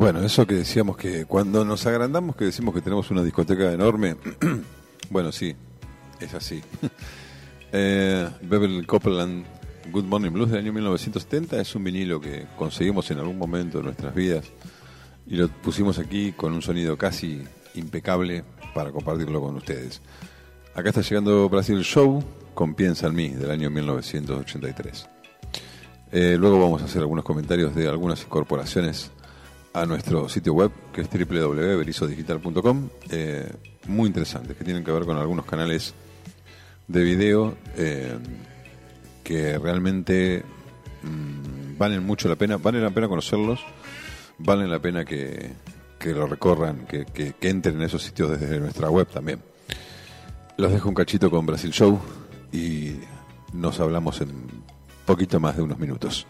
Bueno, eso que decíamos que cuando nos agrandamos que decimos que tenemos una discoteca enorme, bueno, sí, es así. Beverly Copeland, Good Morning Blues del año 1970 es un vinilo que conseguimos en algún momento de nuestras vidas y lo pusimos aquí con un sonido casi impecable para compartirlo con ustedes. Acá está llegando Brasil Show con Piensa en mí del año 1983. Luego vamos a hacer algunos comentarios de algunas incorporaciones a nuestro sitio web, que es www.berizodigital.com, muy interesantes, que tienen que ver con algunos canales de video que realmente valen mucho la pena, vale la pena conocerlos, vale la pena que lo recorran, que entren en esos sitios desde nuestra web también. Los dejo un cachito con Brasil Show y nos hablamos en poquito más de unos minutos.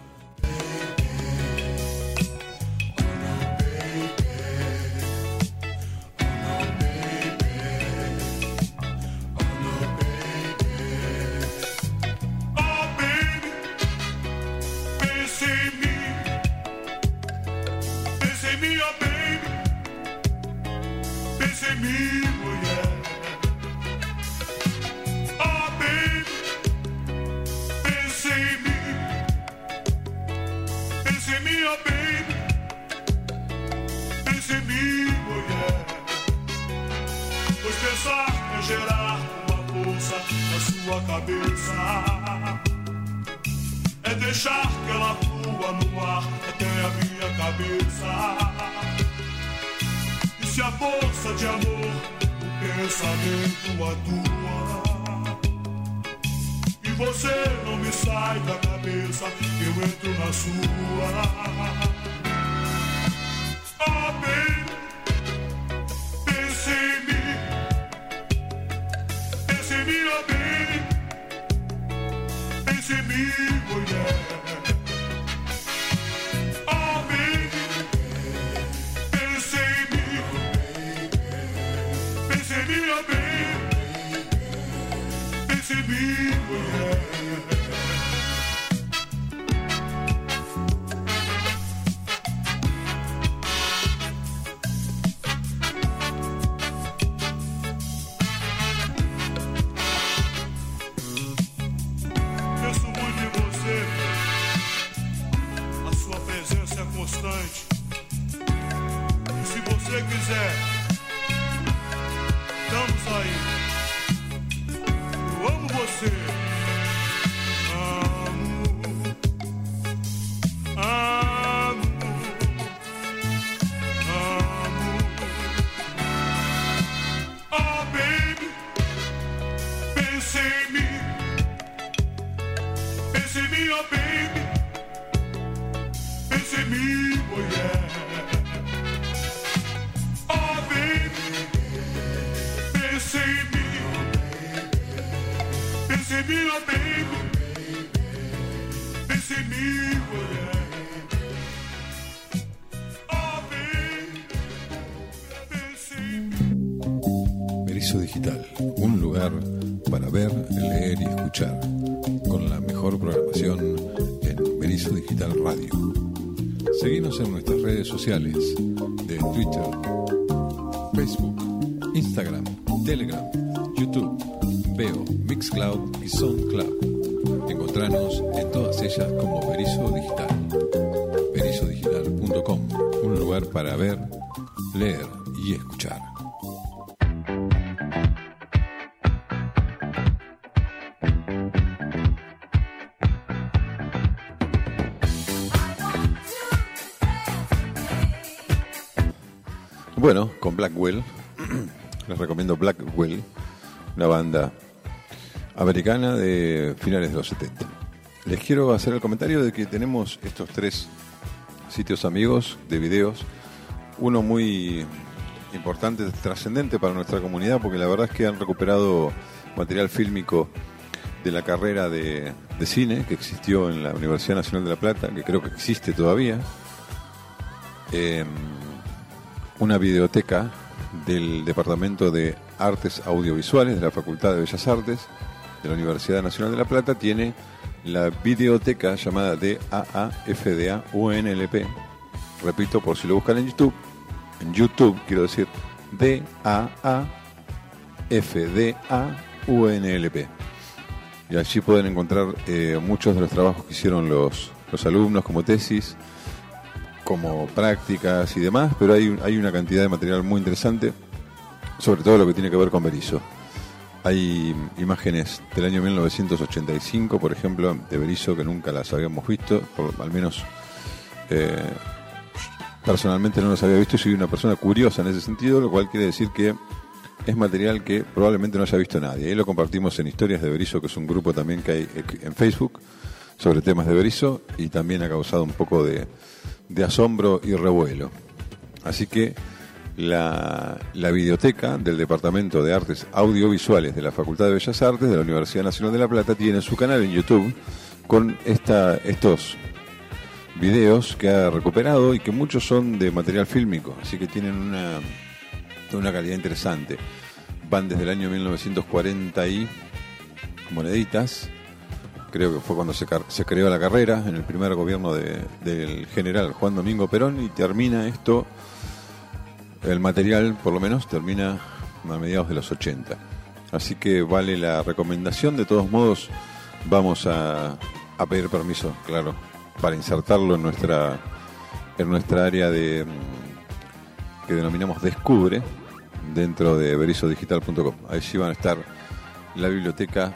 Digital, un lugar para ver, leer y escuchar, con la mejor programación en Berizo Digital Radio. Seguinos en nuestras redes sociales de Twitter, Facebook, Instagram, Telegram, YouTube, Veo, Mixcloud y Soundcloud. Encontranos en todas ellas como Berizo Digital. Berizodigital.com, un lugar para ver, leer y escuchar. Bueno, con Blackwell, les recomiendo Blackwell, una banda americana de finales de los 70. Les quiero hacer el comentario de que tenemos estos 3 sitios amigos de videos, uno muy importante, trascendente para nuestra comunidad, porque la verdad es que han recuperado material fílmico de la carrera de cine que existió en la Universidad Nacional de La Plata, que creo que existe todavía. Una videoteca del Departamento de Artes Audiovisuales de la Facultad de Bellas Artes de la Universidad Nacional de La Plata tiene la videoteca llamada DAAFDA UNLP, Repito, por si lo buscan en YouTube quiero decir DAAFDAUNLP. Y allí pueden encontrar muchos de los trabajos que hicieron los alumnos como tesis, como prácticas y demás, pero hay una cantidad de material muy interesante, sobre todo lo que tiene que ver con Berisso. Hay imágenes del año 1985, por ejemplo, de Berisso que nunca las habíamos visto, al menos personalmente no las había visto y soy una persona curiosa en ese sentido, lo cual quiere decir que es material que probablemente no haya visto nadie. Ahí lo compartimos en Historias de Berisso, que es un grupo también que hay en Facebook sobre temas de Berisso, y también ha causado un poco de asombro y revuelo. Así que la videoteca del Departamento de Artes Audiovisuales de la Facultad de Bellas Artes de la Universidad Nacional de La Plata tiene su canal en YouTube con estos videos que ha recuperado y que muchos son de material fílmico, así que tienen una calidad interesante. Van desde el año 1940 y moneditas, creo que fue cuando se creó la carrera en el primer gobierno del general Juan Domingo Perón, y termina esto, el material por lo menos termina a mediados de los 80, así que vale la recomendación. De todos modos vamos a pedir permiso, claro, para insertarlo en nuestra área que denominamos Descubre dentro de berissodigital.com. Allí van a estar la videoteca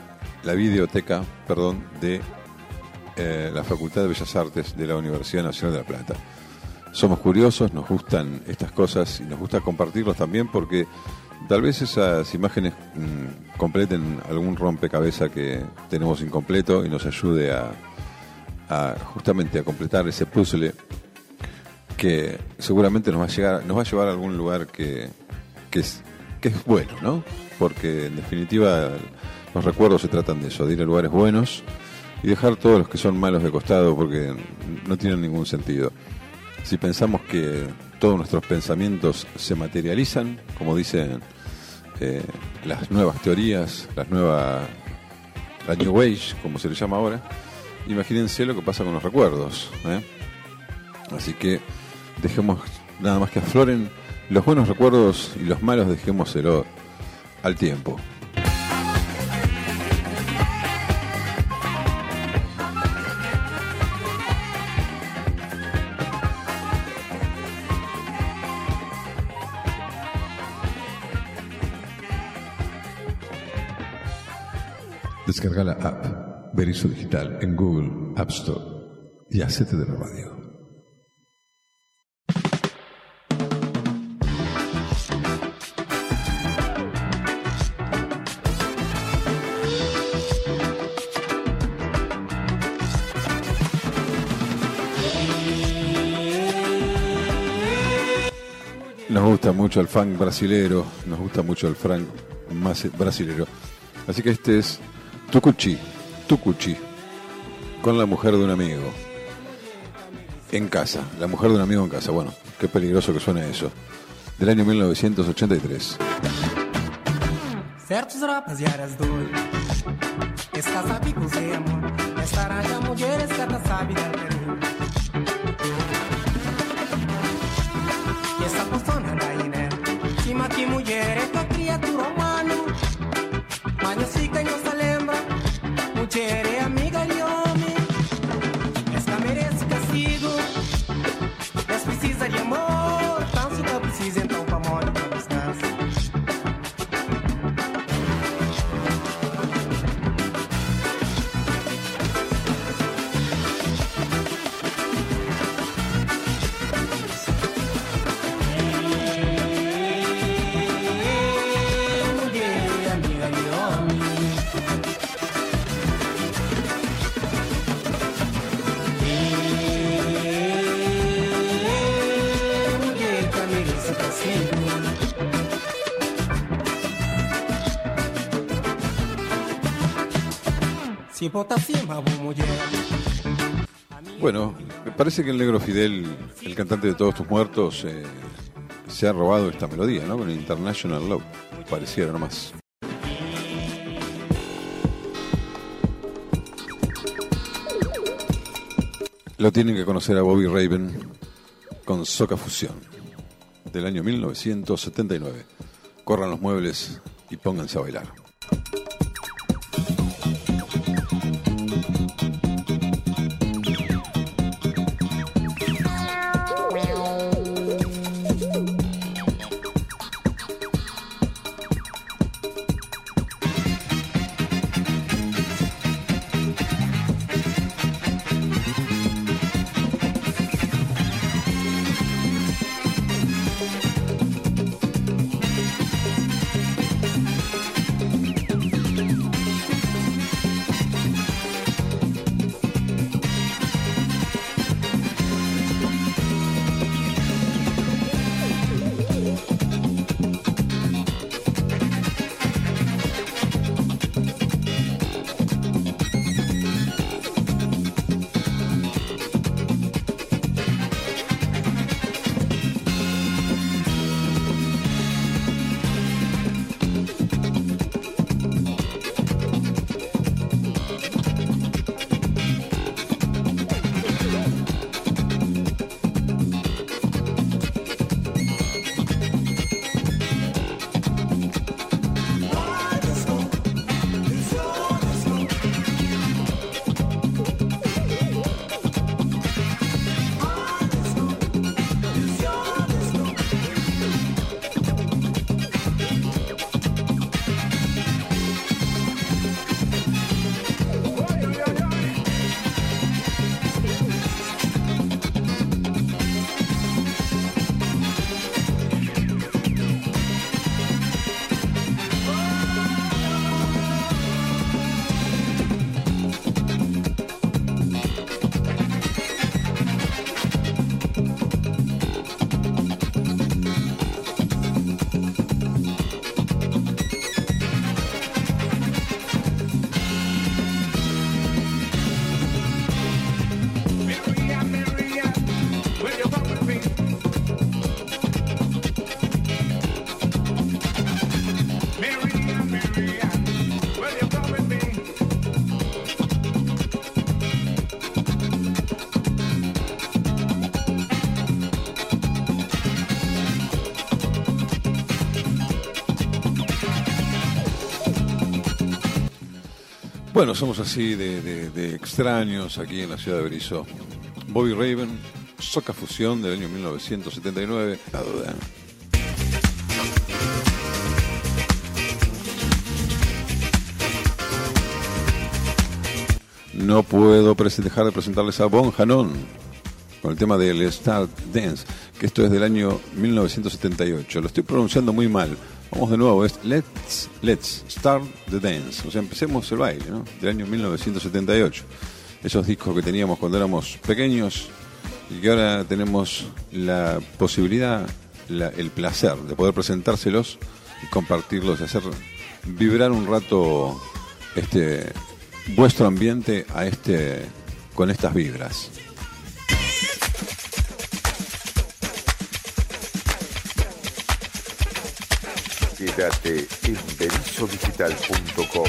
de la Facultad de Bellas Artes de la Universidad Nacional de La Plata. Somos curiosos, nos gustan estas cosas y nos gusta compartirlos también porque tal vez esas imágenes completen algún rompecabezas que tenemos incompleto y nos ayude justamente a completar ese puzzle que seguramente nos va a llevar a algún lugar que es bueno, ¿no? Porque en definitiva los recuerdos se tratan de eso, de ir a lugares buenos y dejar todos los que son malos de costado porque no tienen ningún sentido. Si pensamos que todos nuestros pensamientos se materializan, como dicen las nuevas teorías, la New Age, como se le llama ahora, imagínense lo que pasa con los recuerdos, ¿eh? Así que dejemos nada más que afloren los buenos recuerdos y los malos dejémoselo al tiempo. Descarga la app Berisso Digital en Google App Store y hacete de la radio. Nos gusta mucho el funk brasilero, nos gusta mucho el funk más brasilero. Así que este es Tucuchi, con la mujer de un amigo. En casa, la mujer de un amigo en casa. Bueno, qué peligroso que suena eso. Del año 1983. Certos rapaziadas doidos, estás amigos de amor, estará de mulheres que não sabe dar carinho. E essa persona daí, né? Cima que mulher é tua criatura humana, mas não fica e não se lembra. Mulher é amiga de homem, esta merece castigo. Essa precisa de amor, tanto que precisa então pra morte pra descanso. Bueno, me parece que el negro Fidel, el cantante de Todos tus muertos, se ha robado esta melodía, ¿no? Con International Love, pareciera nomás. Lo tienen que conocer a Bobby Raven, con Soca Fusión del año 1979. Corran los muebles y pónganse a bailar. Bueno, somos así de extraños aquí en la ciudad de Berisso. Bobby Raven, Soca Fusión del año 1979. La duda. No puedo dejar de presentarles a Bon Hannon con el tema del Start Dance, que esto es del año 1978. Lo estoy pronunciando muy mal. Vamos de nuevo, es Let's Start the Dance. O sea, empecemos el baile, ¿no? Del año 1978. Esos discos que teníamos cuando éramos pequeños y que ahora tenemos la posibilidad, el placer de poder presentárselos y compartirlos, y hacer vibrar un rato vuestro ambiente con estas vibras. Quédate en berissodigital.com.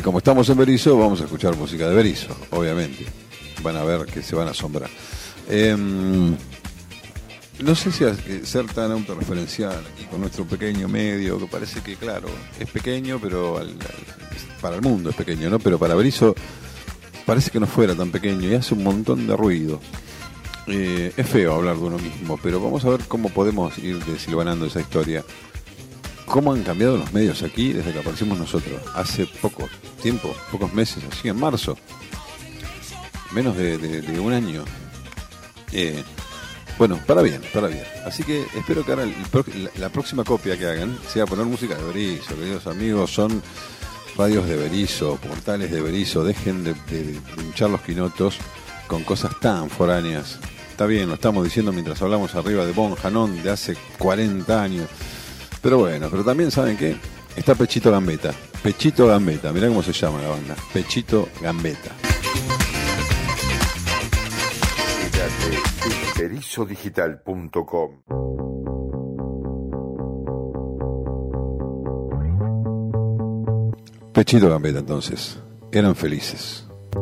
como estamos en Berizo, vamos a escuchar música de Berizo, obviamente. Van a ver que se van a asombrar. No sé si ser tan autorreferencial aquí con nuestro pequeño medio, que parece que, claro, es pequeño, pero para el mundo es pequeño, ¿no? Pero para Berizo parece que no fuera tan pequeño y hace un montón de ruido. Es feo hablar de uno mismo, pero vamos a ver cómo podemos ir desilvanando esa historia. ¿Cómo han cambiado los medios aquí desde que aparecimos nosotros? Hace poco tiempo, pocos meses, así en marzo. Menos de un año. Bueno, para bien. Así que espero que ahora la próxima copia que hagan sea poner música de Berizo, queridos amigos. Son radios de Berizo, portales de Berizo. Dejen de hinchar los quinotos con cosas tan foráneas. Está bien, lo estamos diciendo mientras hablamos arriba de Bon Janón de hace 40 años. Pero bueno, pero también ¿saben qué? Está Pechito Gambetta. Pechito Gambetta, mirá cómo se llama la banda. Pechito Gambetta. Berizodigital.com. Pechito Gambetta, entonces. Eran felices.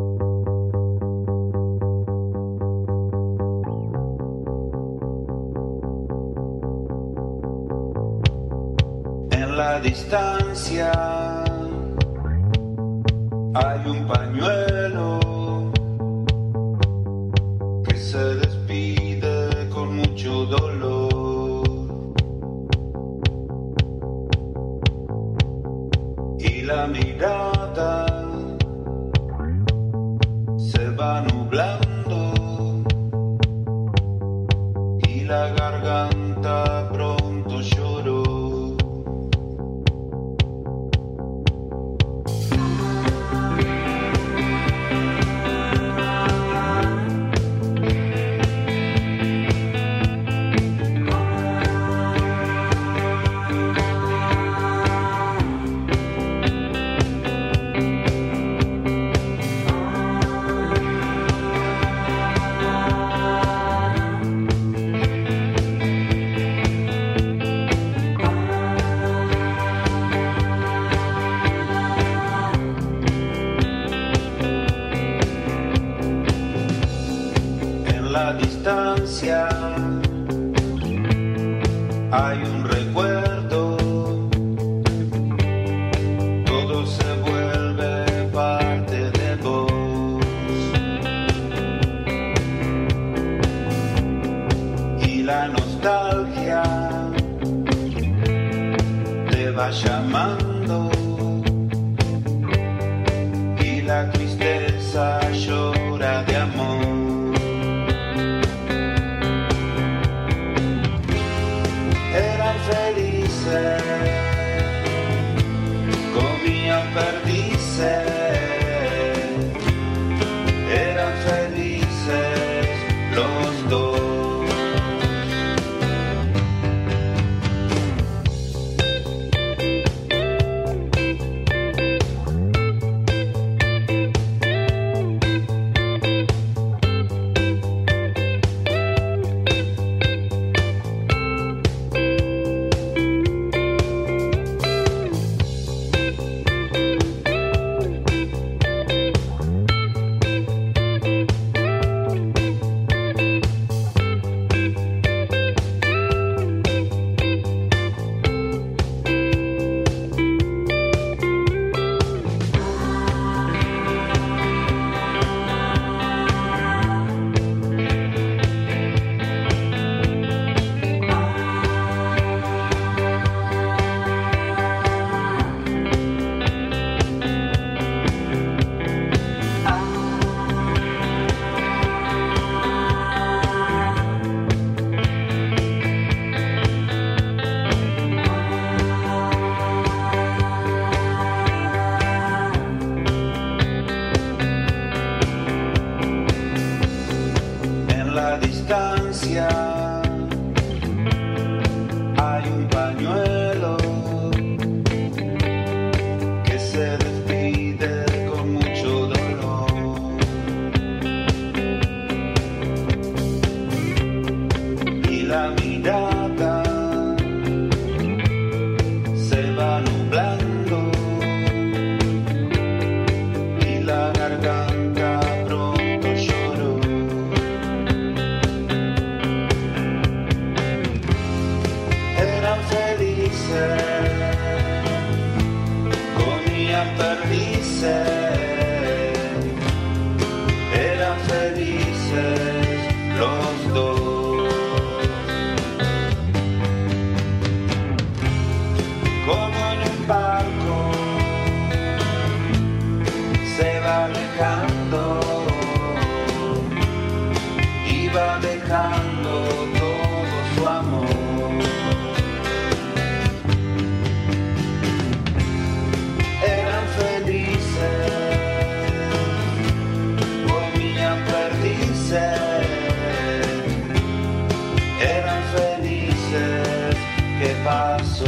En la distancia hay un pañuelo que se despide con mucho dolor, y la mirada se va nublando y la garganta pronto lloró. Hay un recuerdo, todo se vuelve parte de vos, y la nostalgia te va llamando y la tristeza llora de amor. Felices, comían perdices, eran felices los dos. alejando, iba dejando todo su amor. Eran felices, comían perdices. Eran felices, ¿qué pasó?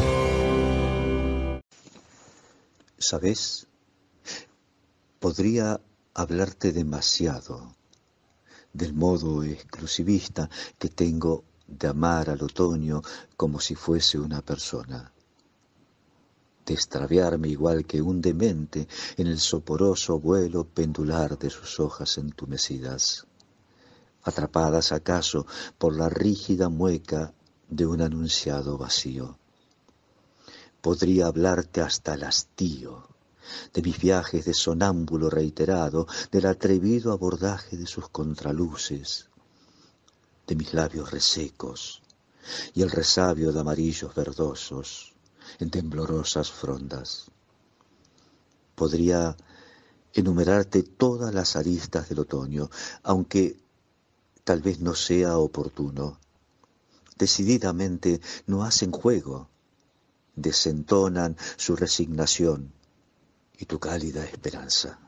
¿Sabes? Podría hablarte demasiado del modo exclusivista que tengo de amar al otoño como si fuese una persona, de extraviarme igual que un demente en el soporoso vuelo pendular de sus hojas entumecidas, atrapadas acaso por la rígida mueca de un anunciado vacío. Podría hablarte hasta el hastío de mis viajes de sonámbulo reiterado, del atrevido abordaje de sus contraluces, de mis labios resecos y el resabio de amarillos verdosos en temblorosas frondas. Podría enumerarte todas las aristas del otoño, aunque tal vez no sea oportuno. Decididamente no hacen juego, desentonan su resignación y tu cálida esperanza.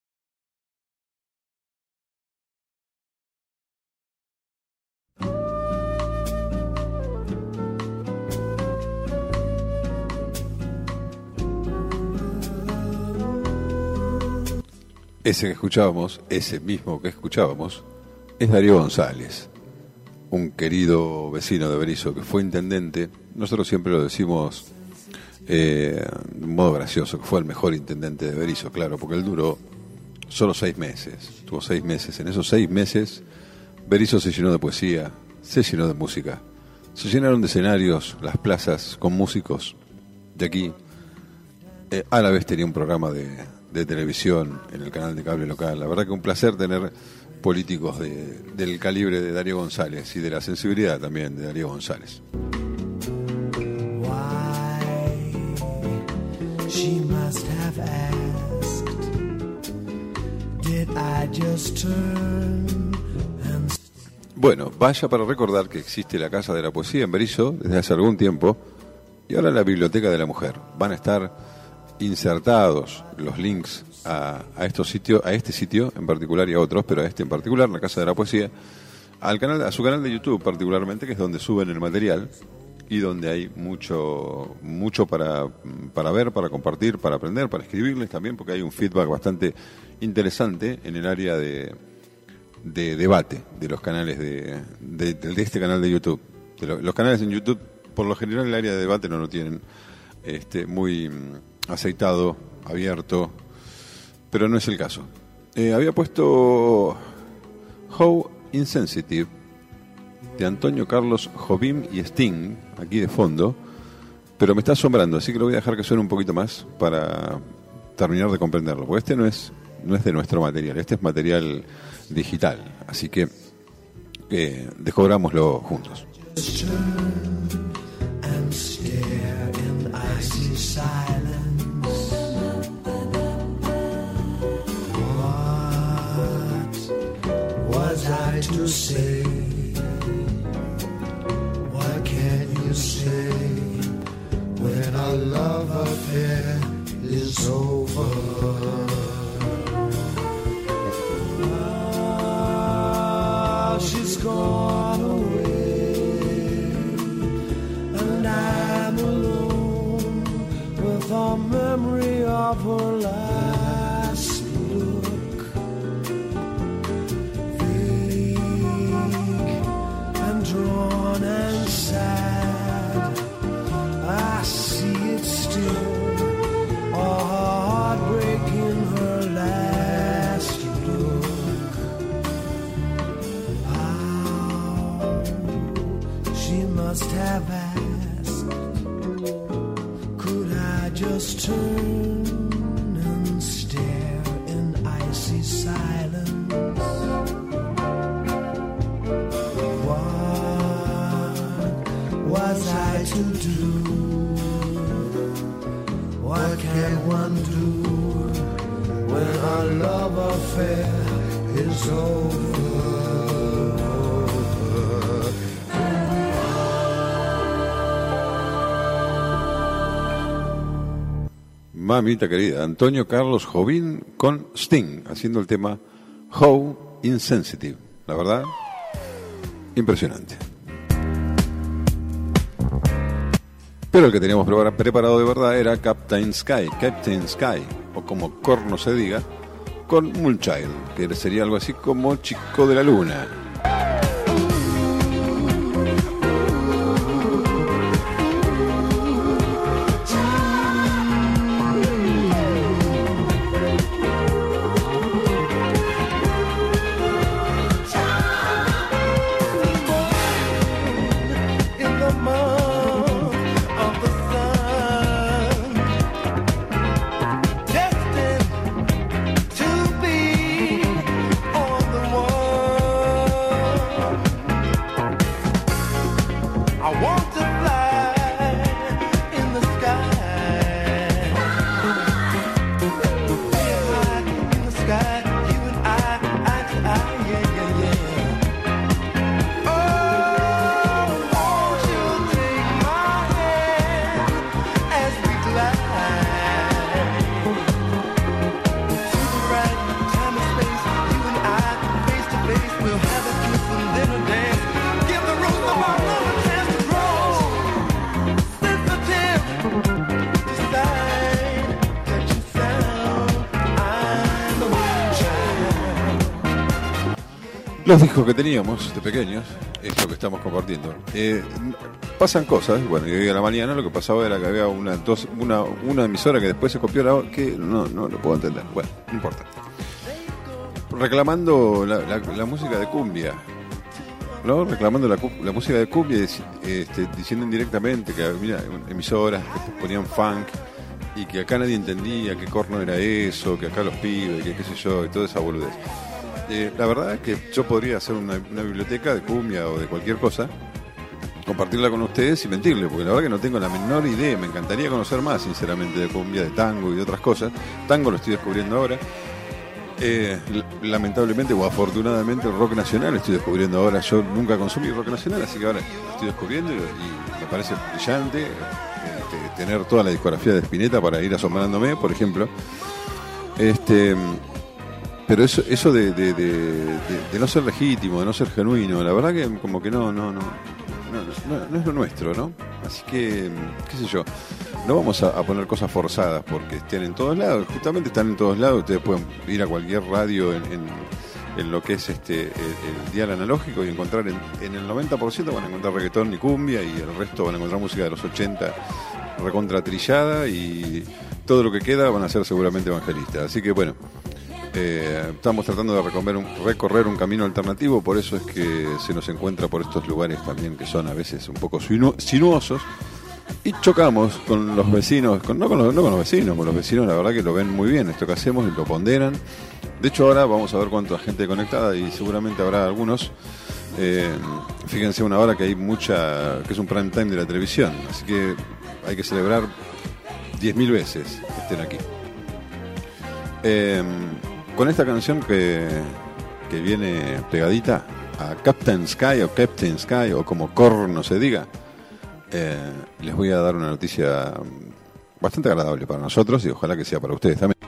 Ese que escuchábamos, ese mismo que escuchábamos, es Darío González, un querido vecino de Berisso que fue intendente. Nosotros siempre lo decimos de modo gracioso, que fue el mejor intendente de Berisso, claro, porque él duró solo 6 meses, tuvo 6 meses. En esos 6 meses Berisso se llenó de poesía, se llenó de música, se llenaron de escenarios, las plazas con músicos de aquí. A la vez tenía un programa de televisión en el canal de cable local. La verdad que un placer tener políticos del calibre de Darío González y de la sensibilidad también de Darío González. She must have asked, did I just turn and... Bueno, vaya para recordar que existe la Casa de la Poesía en Berisso desde hace algún tiempo y ahora la Biblioteca de la Mujer. Van a estar insertados los links a estos sitios, a este sitio en particular y a otros, pero a este en particular, la Casa de la Poesía, a su canal de YouTube particularmente, que es donde suben el material y donde hay mucho para ver, para compartir, para aprender, para escribirles también, porque hay un feedback bastante interesante en el área de debate de los canales de este canal de YouTube. Los canales en YouTube, por lo general, el área de debate no lo tienen muy aceitado, abierto, pero no es el caso. Había puesto How Insensitive de Antonio Carlos Jobim y Sting aquí de fondo, pero me está asombrando, así que lo voy a dejar que suene un poquito más para terminar de comprenderlo, porque este no es de nuestro material, este es material digital, así que descubrámoslo juntos. To say, what can you say when our love affair is over? Ah, she's gone away, and I'm alone with the memory of her last look. Drawn and sad, I see it still, a heartbreak in her last look. How she must have asked, could I just turn and stare in icy silence? Was I to do? What can one do when our love affair is over. Mamita querida, Antonio Carlos Jobim con Sting, haciendo el tema How Insensitive. La verdad, impresionante. Pero el que teníamos preparado de verdad era Captain Sky, o como corno se diga, con Moonchild, que sería algo así como Chico de la Luna. Los discos que teníamos de pequeños es lo que estamos compartiendo. Pasan cosas. Bueno, y hoy a la mañana lo que pasaba era que había una emisora que después se copió que no lo puedo entender. Bueno, no importa. Reclamando la música de cumbia, ¿no? Reclamando la música de cumbia, diciendo indirectamente que mira, emisoras que ponían funk y que acá nadie entendía qué corno era eso, que acá los pibes, que qué sé yo, y toda esa boludez. La verdad es que yo podría hacer una biblioteca de cumbia o de cualquier cosa, compartirla con ustedes y mentirle, porque la verdad que no tengo la menor idea. Me encantaría conocer más, sinceramente, de cumbia, de tango y de otras cosas. Tango lo estoy descubriendo ahora. Lamentablemente o afortunadamente el rock nacional lo estoy descubriendo ahora. Yo nunca consumí rock nacional, así que ahora lo estoy descubriendo y me parece brillante tener toda la discografía de Spinetta para ir asombrándome, por ejemplo. Pero eso de no ser legítimo, de no ser genuino, la verdad que como que no es lo nuestro, ¿no? Así que, qué sé yo, no vamos a poner cosas forzadas porque estén en todos lados. Justamente están en todos lados. Ustedes pueden ir a cualquier radio en lo que es el dial analógico y encontrar en el 90% van a encontrar reggaetón y cumbia, y el resto van a encontrar música de los 80 recontra trillada, y todo lo que queda van a ser seguramente evangelistas. Así que bueno, estamos tratando de recorrer un camino alternativo, por eso es que se nos encuentra por estos lugares también que son a veces un poco sinuosos, y chocamos con los vecinos, no con los vecinos la verdad que lo ven muy bien esto que hacemos y lo ponderan. De hecho ahora vamos a ver cuánta gente conectada, y seguramente habrá algunos. Fíjense una hora que hay que es un prime time de la televisión, así que hay que celebrar 10.000 veces que estén aquí. Con esta canción que viene pegadita a Captain Sky o como corno se diga, les voy a dar una noticia bastante agradable para nosotros y ojalá que sea para ustedes también.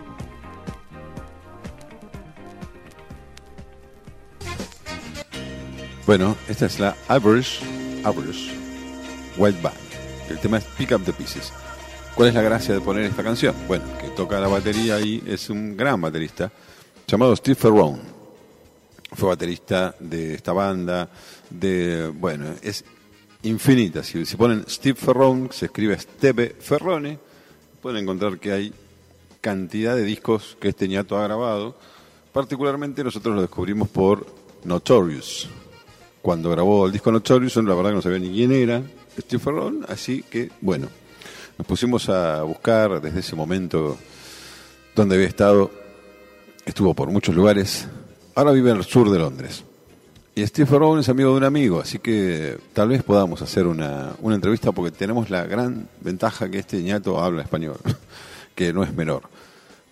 Bueno, esta es la Average White Band. El tema es Pick Up the Pieces. ¿Cuál es la gracia de poner esta canción? Bueno, que toca la batería ahí, es un gran baterista llamado Steve Ferrone. Fue baterista de esta banda, es infinita. Si ponen Steve Ferrone, se escribe Steve Ferrone, pueden encontrar que hay cantidad de discos que este ñato ha grabado. Particularmente nosotros lo descubrimos por Notorious. Cuando grabó el disco Notorious, la verdad que no sabía ni quién era Steve Ferrone, así que bueno, nos pusimos a buscar desde ese momento dónde había estado. Estuvo por muchos lugares. Ahora vive en el sur de Londres. Y Steve Ferrone es amigo de un amigo, así que tal vez podamos hacer una entrevista, porque tenemos la gran ventaja que este ñato habla español, que no es menor.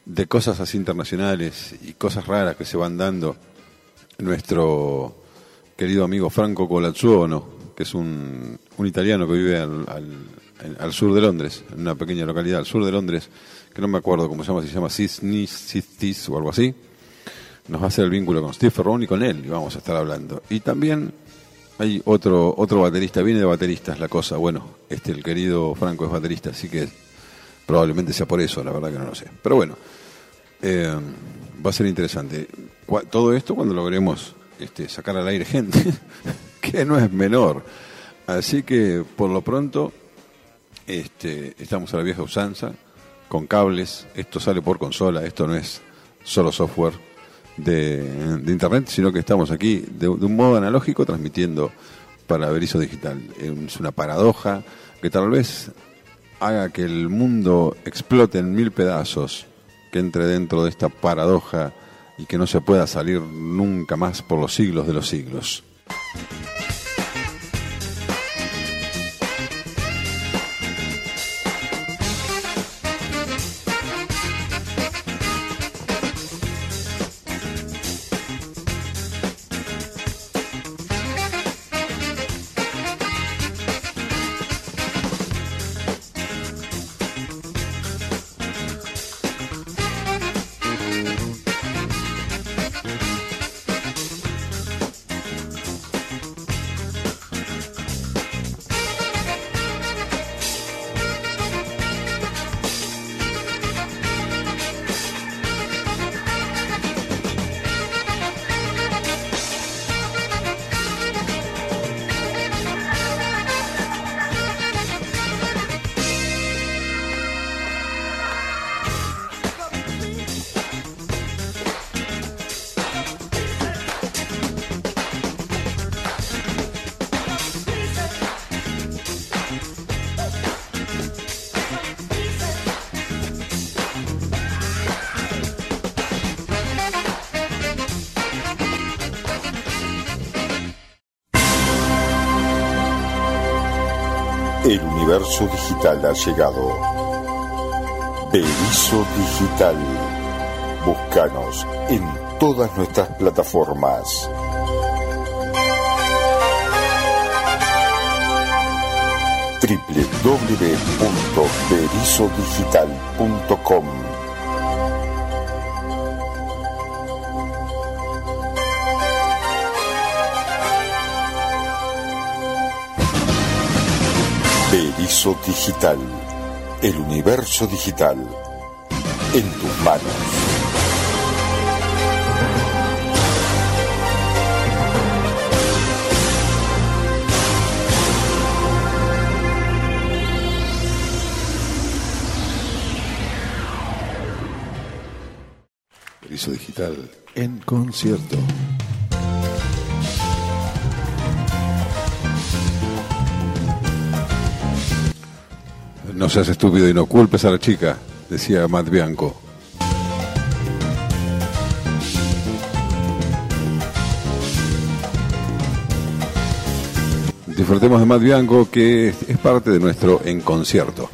de cosas así internacionales y cosas raras que se van dando, nuestro querido amigo Franco Colazzuono, que es un italiano que vive al sur de Londres, en una pequeña localidad al sur de Londres, que no me acuerdo cómo se llama, si se llama Sisnis o algo así, nos va a hacer el vínculo con Steve Ferrone y con él, y vamos a estar hablando. Y también hay otro baterista, viene de bateristas la cosa, bueno, el querido Franco es baterista, así que probablemente sea por eso, la verdad que no lo sé. Pero bueno, va a ser interesante. Todo esto cuando logremos sacar al aire gente, que no es menor. Así que por lo pronto estamos a la vieja usanza, con cables, esto sale por consola, esto no es solo software de internet, sino que estamos aquí de un modo analógico transmitiendo para Berizo Digital. Es una paradoja que tal vez haga que el mundo explote en 1000 pedazos, que entre dentro de esta paradoja y que no se pueda salir nunca más por los siglos de los siglos. El universo digital ha llegado. Berizo Digital. Búscanos en todas nuestras plataformas. www.berizodigital.com. Berizo Digital, el universo digital en tus manos. Berizo Digital en concierto. No seas estúpido y no culpes a la chica, decía Matt Bianco. Disfrutemos de Matt Bianco, que es parte de nuestro En Concierto.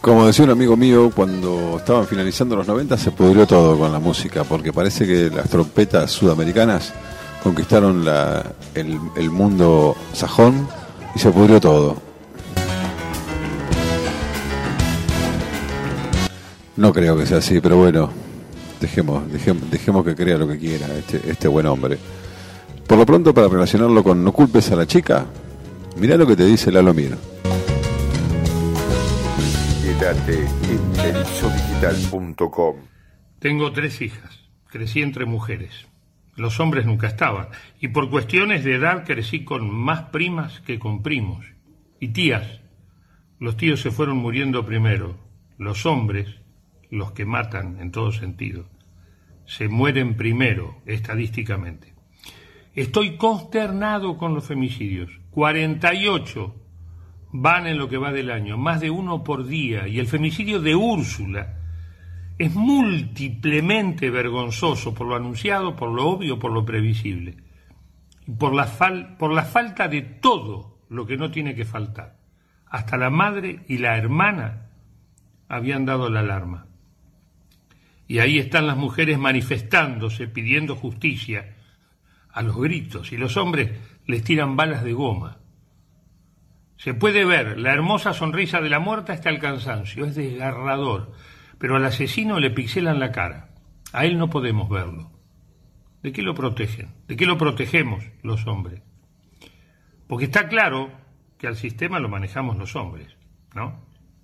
Como decía un amigo mío, cuando estaban finalizando los 90 se pudrió todo con la música, porque parece que las trompetas sudamericanas conquistaron el mundo sajón y se pudrió todo. No creo que sea así, pero bueno, dejemos que crea lo que quiera este buen hombre. Por lo pronto, para relacionarlo con No culpes a la chica, mirá lo que te dice Lalo Mir. Quédate en elshowdigital.com. Tengo 3 hijas. Crecí entre mujeres. Los hombres nunca estaban. Y por cuestiones de edad crecí con más primas que con primos. Y tías. Los tíos se fueron muriendo primero. Los hombres, los que matan en todo sentido, se mueren primero, estadísticamente. Estoy consternado con los femicidios. 48 van en lo que va del año, más de 1 por día. Y el femicidio de Úrsula es múltiplemente vergonzoso por lo anunciado, por lo obvio, por lo previsible. Y por la falta de todo lo que no tiene que faltar. Hasta la madre y la hermana habían dado la alarma. Y ahí están las mujeres manifestándose, pidiendo justicia a los gritos, y los hombres les tiran balas de goma. Se puede ver la hermosa sonrisa de la muerta hasta el cansancio, es desgarrador, pero al asesino le pixelan la cara. A él no podemos verlo. ¿De qué lo protegen? ¿De qué lo protegemos los hombres? Porque está claro que al sistema lo manejamos los hombres, ¿no?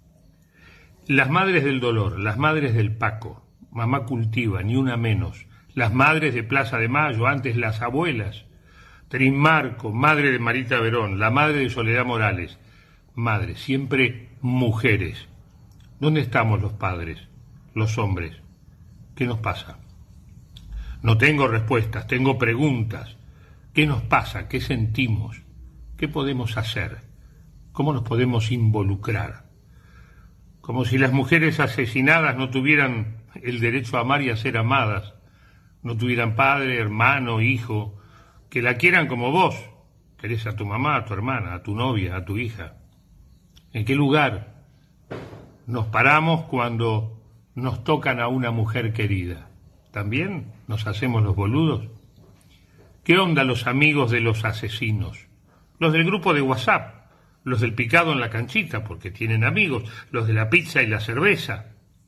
Las madres del dolor, las madres del Paco, Mamá Cultiva, ni una menos, las madres de Plaza de Mayo, antes las abuelas, Trin Marco, madre de Marita Verón, la madre de Soledad Morales, madres, siempre mujeres. ¿Dónde estamos los padres, los hombres? ¿Qué nos pasa? No tengo respuestas, tengo preguntas. ¿Qué nos pasa? ¿Qué sentimos? ¿Qué podemos hacer? ¿Cómo nos podemos involucrar? Como si las mujeres asesinadas no tuvieran el derecho a amar y a ser amadas, no tuvieran padre, hermano, hijo, que la quieran como vos querés a tu mamá, a tu hermana, a tu novia, a tu hija. ¿En qué lugar nos paramos cuando nos tocan a una mujer querida? ¿También nos hacemos los boludos? ¿Qué onda los amigos de los asesinos? Los del grupo de WhatsApp, los del picado en la canchita, porque tienen amigos, los de la pizza y la cerveza.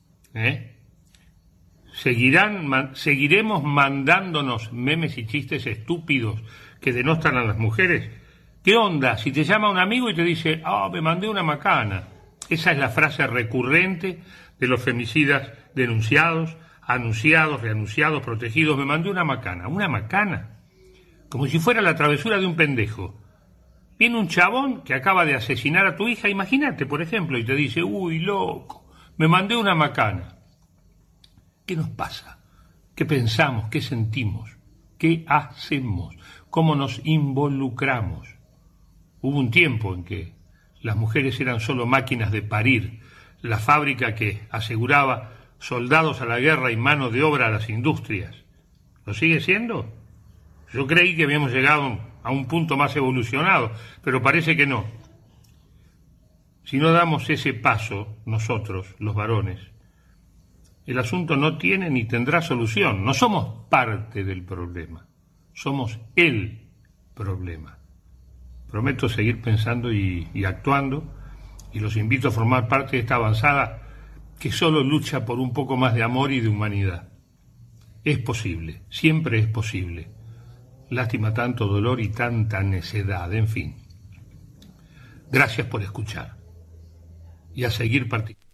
¿Seguiremos mandándonos memes y chistes estúpidos que denostan a las mujeres? ¿Qué onda si te llama un amigo y te dice, me mandé una macana? Esa es la frase recurrente de los femicidas denunciados, anunciados, reanunciados, protegidos. Me mandé una macana, como si fuera la travesura de un pendejo. Viene un chabón que acaba de asesinar a tu hija, imagínate, por ejemplo, y te dice, uy, loco, me mandé una macana. ¿Qué nos pasa? ¿Qué pensamos? ¿Qué sentimos? ¿Qué hacemos? ¿Cómo nos involucramos? Hubo un tiempo en que las mujeres eran solo máquinas de parir, la fábrica que aseguraba soldados a la guerra y mano de obra a las industrias. ¿Lo sigue siendo? Yo creí que habíamos llegado a un punto más evolucionado, pero parece que no. Si no damos ese paso, nosotros, los varones, el asunto no tiene ni tendrá solución. No somos parte del problema, somos el problema. Prometo seguir pensando y actuando, y los invito a formar parte de esta avanzada que solo lucha por un poco más de amor y de humanidad. Es posible, siempre es posible. Lástima tanto dolor y tanta necedad, en fin. Gracias por escuchar y a seguir participando.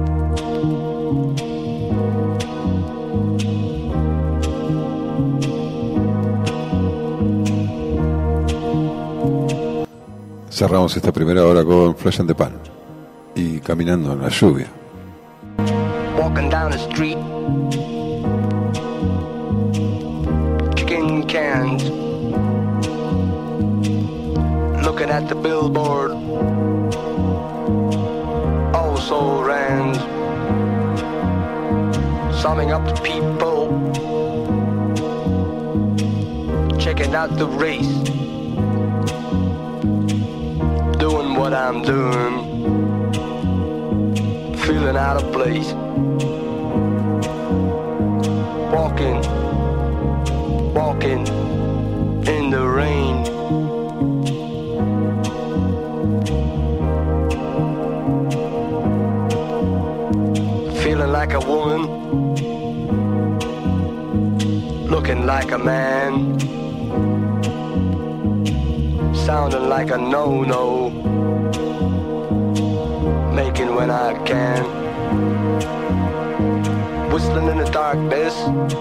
Cerramos esta primera hora con Flash and the Pan y Caminando en la Lluvia. Walking down the street, chicken cans, looking at the billboard, also ran, summing up the people, checking out the race, doing what I'm doing, feeling feeling out of place. Walking, walking in the rain. Feeling like a woman, looking like a man, sounding like a no-no, making when I can, whistling in the darkness,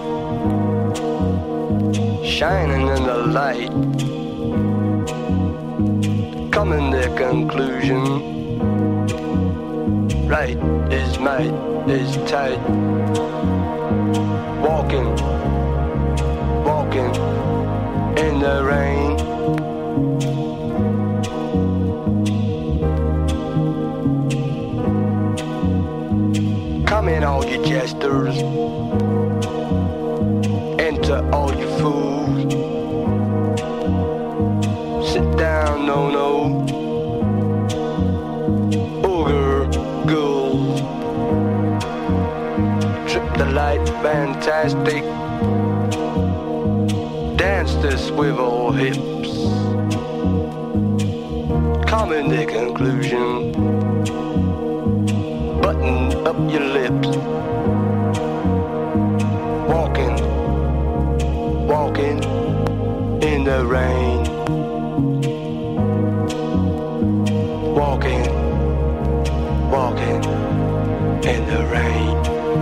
shining in the light, coming to conclusion. Right is might is tight. Walking, walking in the rain. Come in, all you jesters. Enter, all you fools. Sit down, no. Ogre ghouls. Trip the light, fantastic. Dance the swivel hips. Come in the conclusion. Button up your lips. Walking, walking in the rain. Walking, walking in the rain.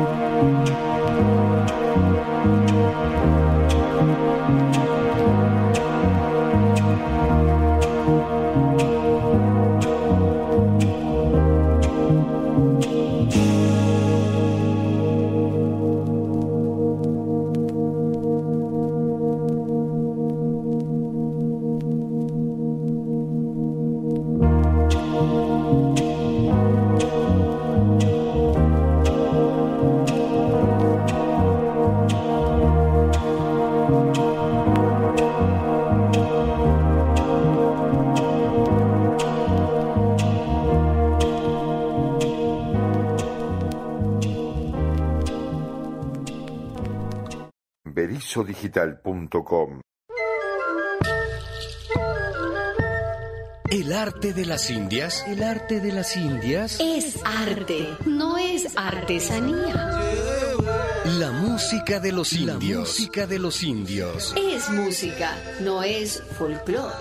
Berizodigital.com. El arte de las Indias. El arte de las Indias. Es arte, no es artesanía. La música de los indios. La música de los indios. Es música, no es folclore.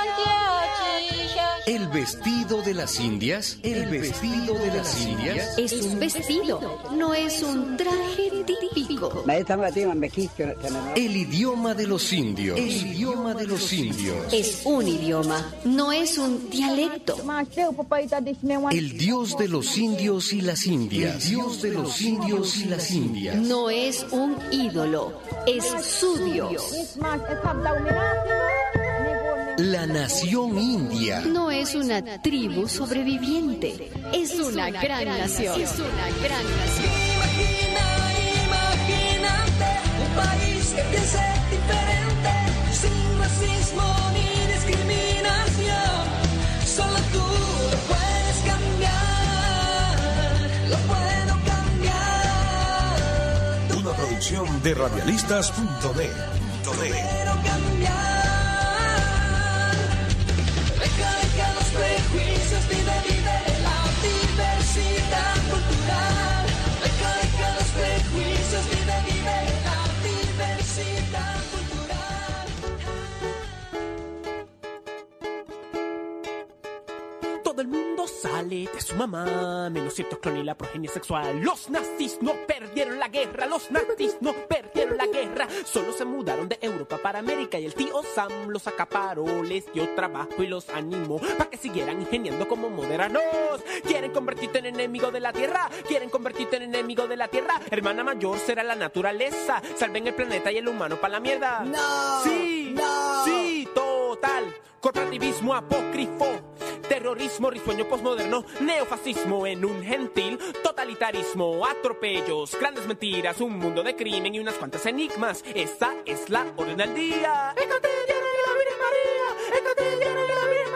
El vestido de las indias. El vestido de las indias. Es un vestido, no es un traje típico. El idioma de los indios. El idioma de los indios. Es un idioma, no es un dialecto. El dios de los indios y las indias. El dios de los indios y las indias. No es un ídolo, es su dios. La nación india. No es una tribu sobreviviente, es una gran nación. Es una gran nación. Imagínate un país que piense diferente, sin racismo ni discriminación. Solo tú lo puedes cambiar, lo puedo cambiar. Una producción de radialistas.net. Quiero cambiar. Deja los prejuicios, vive la diversidad cultural. Deja los prejuicios, vive la diversidad cultural. Todo el mundo sale de su mamá, menos ciertos clones y la progenie sexual. Los nazis no perdieron la guerra, los nazis no perdieron la guerra. Solo se mudaron de Europa para América y el tío Sam los acaparó, les dio trabajo y los animó para que siguieran ingeniando como moderanos. Quieren convertirte en enemigo de la tierra, quieren convertirte en enemigo de la tierra. Hermana mayor será la naturaleza, salven el planeta y el humano para la mierda. No, sí, no, sí, total. Corporativismo apócrifo, terrorismo risueño posmoderno, neofascismo en un gentil totalitarismo, atropellos, grandes mentiras, un mundo de crimen y unas cuantas enigmas. Esa es la orden del día. ¡El cotidiano de la Virgen María! ¡El cotidiano de la Virgen María!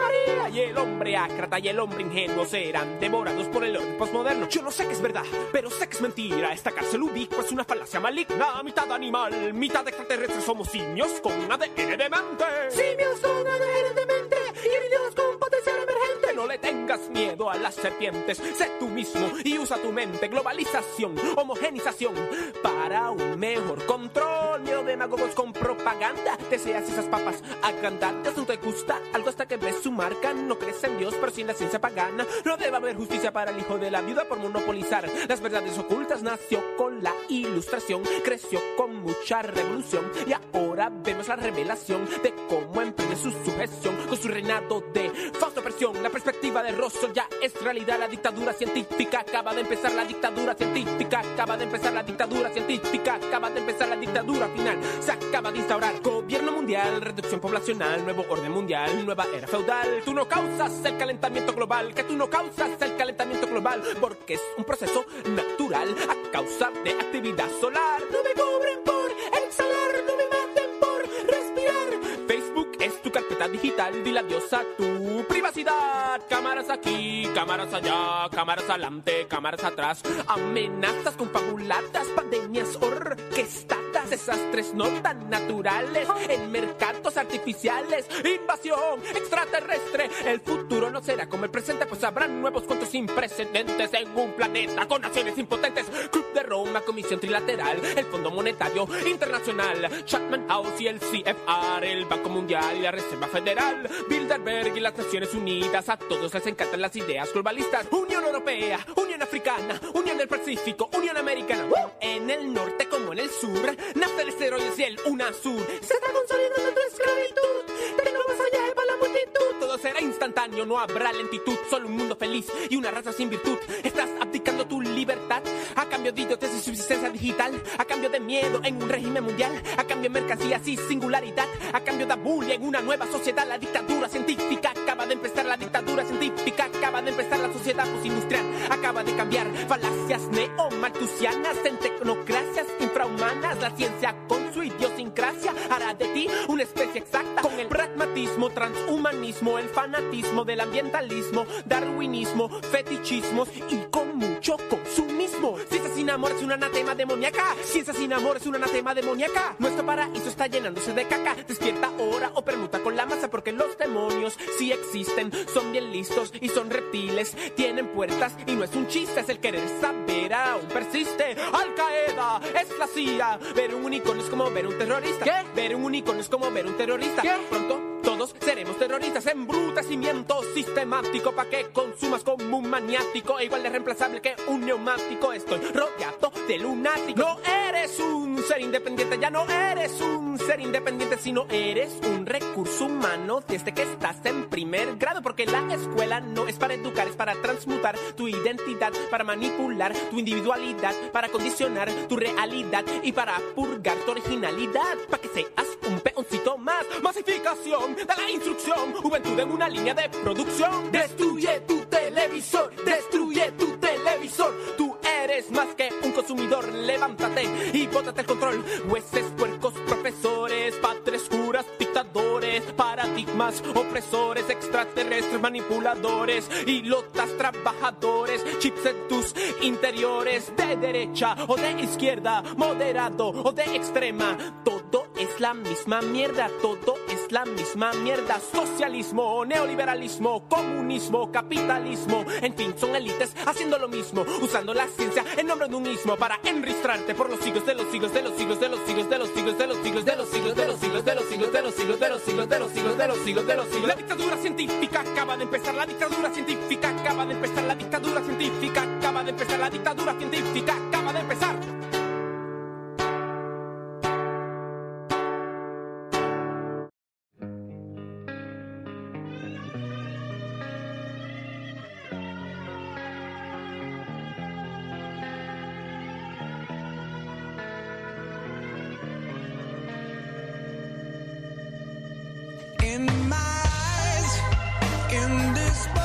y el hombre ácrata y el hombre ingenuo serán devorados por el orden postmoderno. Yo no sé qué es verdad, pero sé que es mentira. Esta cárcel ubicua es una falacia maligna. Mitad animal, mitad extraterrestre, somos simios con ADN de mente. Simios con ADN de mente y individuos con potencial emergente. No le tengas miedo a las serpientes, sé tú mismo y usa tu mente. Globalización, homogenización para un mejor control. Miedo de demagogos con propaganda. Deseas esas papas agrandadas. No te gusta algo hasta que ves su marca. No crees en Dios pero sin la ciencia pagana. No debe haber justicia para el hijo de la viuda por monopolizar las verdades ocultas. Nació con la ilustración, creció con mucha revolución y ahora vemos la revelación de cómo emprende su sujeción con su reinado de falsa opresión. La perspectiva de Rosso ya es realidad. La dictadura científica acaba de empezar. La dictadura científica acaba de empezar. La dictadura científica acaba de empezar. La dictadura final se acaba de instaurar. Gobierno mundial, reducción poblacional, nuevo orden mundial, nueva era feudal. Tú no causas el calentamiento global, que tú no causas el calentamiento global, porque es un proceso natural a causa de actividad solar. No me cobren por exhalar, no me maten por respirar. Facebook es tu carpeta digital, dile adiós a tu privacidad. Cámaras aquí, cámaras allá, cámaras adelante, cámaras atrás. Amenazas confabuladas, pandemias orquestadas, desastres no tan naturales en mercados artificiales, invasión extraterrestre. El futuro no será como el presente, pues habrán nuevos cuentos sin precedentes en un planeta con naciones impotentes. Club de Roma, Comisión Trilateral, el Fondo Monetario Internacional, Chatham House y el CFR, el Banco Mundial y la Reserva Federal, Bilderberg y las Naciones Unidas. A todos les encantan las ideas globalistas. Unión Europea, Unión Africana, Unión del Pacífico, Unión Americana. En el norte como en el sur, nace el esteroides y el UNASUR. Se está consolidando tu esclavitud, pero no vas allá para la multitud. Todo será instantáneo, no habrá lentitud, solo un mundo feliz y una raza sin virtud. Estás abdicando tu libertad a cambio de idiotez y subsistencia digital, a cambio de miedo en un régimen mundial, a cambio de mercancías y singularidad, a cambio de bullying en una nueva sociedad. La dictadura científica acaba de empezar. La dictadura científica acaba de empezar. La sociedad postindustrial acaba de cambiar. Falacias neomalthusianas en tecnocracias infrahumanas. La ciencia con su idiosincrasia hará de ti una especie exacta, con el pragmatismo, transhumanismo, el fanatismo del ambientalismo, darwinismo, fetichismos y con mucho consumismo. Ciencia sin amor es un anatema demoníaca. Ciencia sin amor es un anatema demoníaca. Nuestro paraíso está llenándose de caca. Despierta ahora o permuta con la masa, porque los demonios sí existen, son bien listos y son reptiles, tienen puertas y no es un chiste, es el querer saber aún persiste. Al Qaeda es la CIA. Ver un unicornio es como ver un terrorista. ¿Qué? Ver un unicornio es como ver un terrorista. ¿Qué? Pronto todos seremos terroristas. Embrutecimiento sistemático pa' que consumas como un maniático, e igual de reemplazable que un neumático. Estoy rodeado de lunáticos. No eres un ser independiente, ya no eres un ser independiente, sino eres un recurso humano desde que estás en primer grado, porque la escuela no es para educar, es para transmutar tu identidad, para manipular tu individualidad, para condicionar tu realidad y para purgar tu originalidad, para que seas un peoncito más. Masificación de la instrucción, juventud en una línea de producción. Destruye tu televisor, destruye tu televisor. Tú eres más que un consumidor, levántate y bótate el control. Jueces, puercos, profesores, padres, curas, dictadores, paradigmas, opresores, extraterrestres, manipuladores, ilotas, trabajadores, chips en tus interiores, de derecha o de izquierda, moderado o de extrema. Todo es la misma mierda, todo es la misma mierda. Socialismo, neoliberalismo, comunismo, capitalismo, en fin, son élites haciendo lo mismo, usando la ciencia en nombre de un ismo para enristrarte por los siglos de los siglos de los siglos de los siglos de los siglos de los siglos de los siglos de los siglos de los siglos de los siglos de los siglos de los siglos de los siglos de los siglos. La dictadura científica acaba de empezar. La dictadura científica acaba de empezar. La dictadura científica acaba de empezar. La dictadura científica acaba de empezar.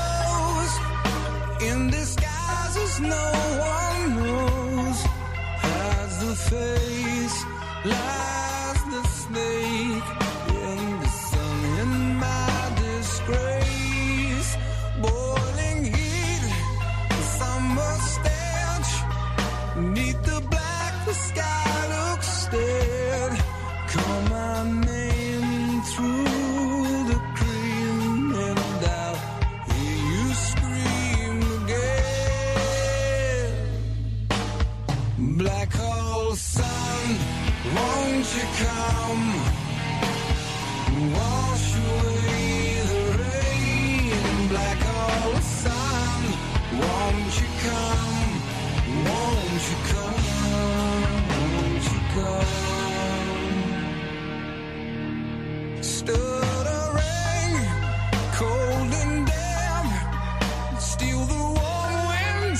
In disguises no one knows.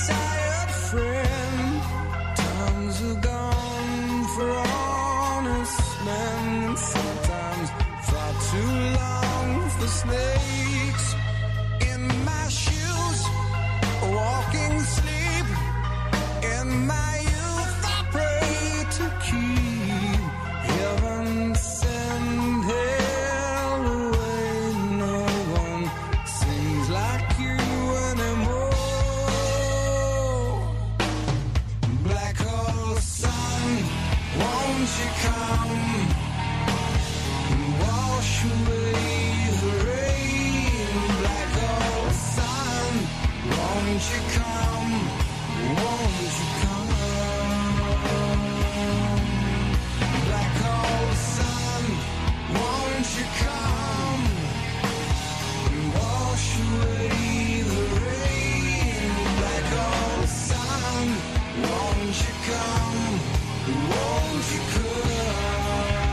tired friend. Times are gone for honest men. Sometimes far too long for snakes. In my shoes, walking sleep. In my youth, I pray to keep heaven send hell away. No one seems like you anymore. Black hole sun, won't you come and wash away the rain? Black hole sun, won't you come? Won't you come? Black hole sun, won't you come and wash away the rain? Black hole sun, won't you come? Won't you come?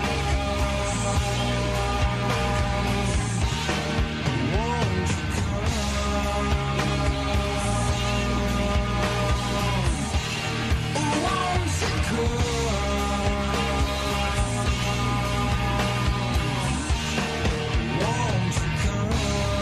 Won't you come? Won't you come? Won't you come?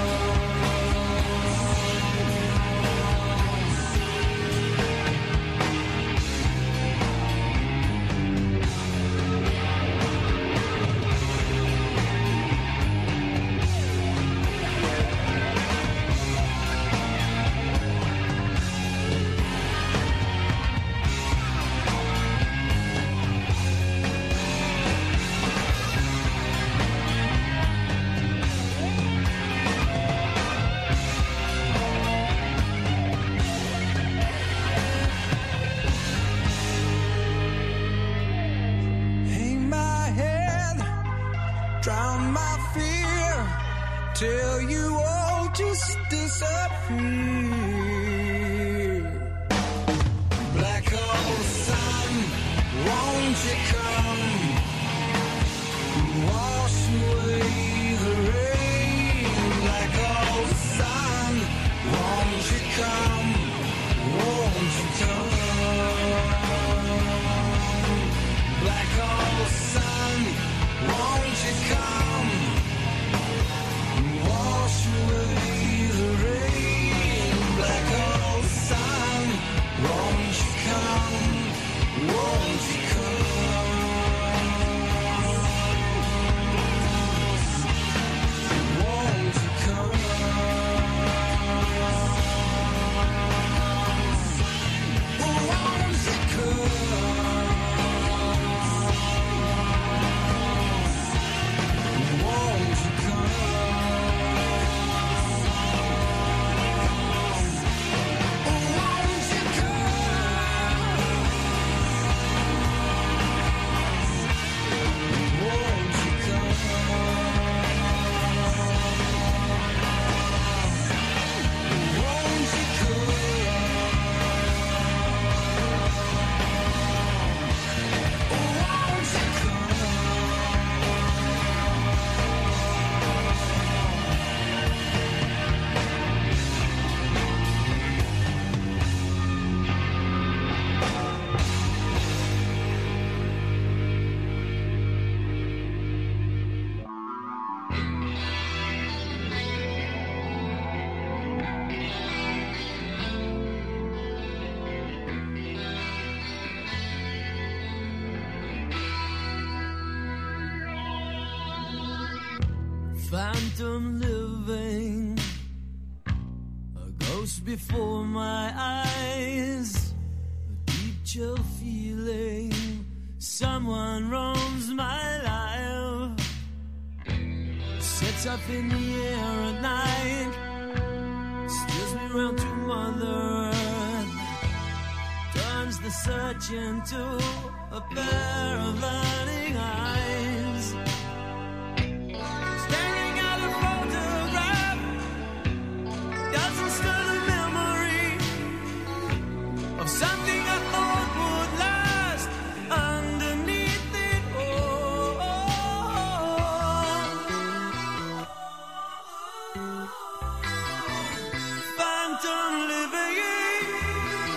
Hang my head, drown my fear, till you all just disappear. Black hole sun, won't you come? Wash away the rain. Black hole sun, won't you come? Won't you come? Black hole sun, won't you come? Wash away the rain. Black hole sun, won't you come? Won't you come? Won't you come? Won't you come? Won't you Phantom living, a ghost before my eyes, a deep chill feeling, someone roams my life, sets up in the air at night, steers me round to Mother Earth, turns the search into a pair of learning eyes. Something I thought would last underneath it all. Phantom living,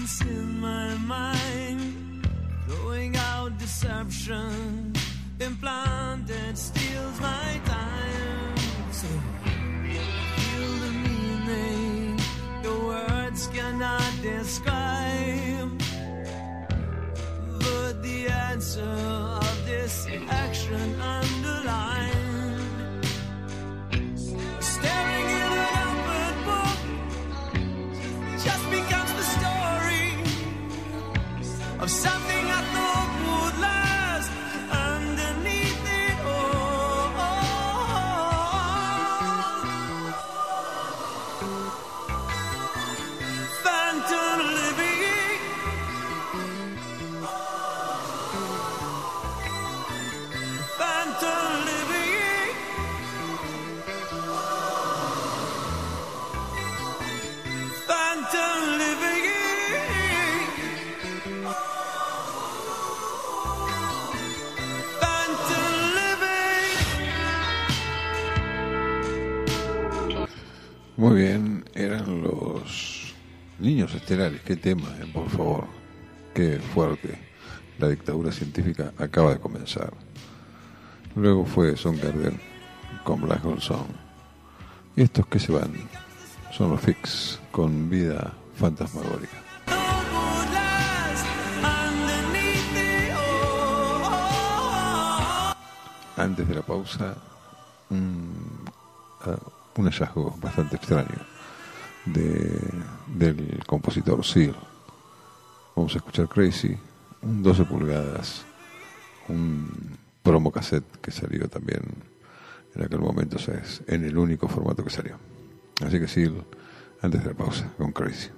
once in my mind, throwing out deception, implanted steals my time. So feel the meaning your words cannot describe, but the answer of this action underlined. Staring in an open book just becomes the story of something I thought would last underneath it all. Phantom living, phantom living, phantom living, phantom living. Muy bien, eran los Niños Estelares. Qué tema, por favor. Qué fuerte. La dictadura científica acaba de comenzar. Luego fue Soundgarden con Black Hole Song. Y estos que se van son los Fix con Vida Fantasmagórica. Antes de la pausa, un hallazgo bastante extraño del compositor Seal. Vamos a escuchar Crazy, un 12 pulgadas, un promo cassette que salió también en aquel momento, o sea, es en el único formato que salió. Así que Seal, antes de la pausa, con Crazy.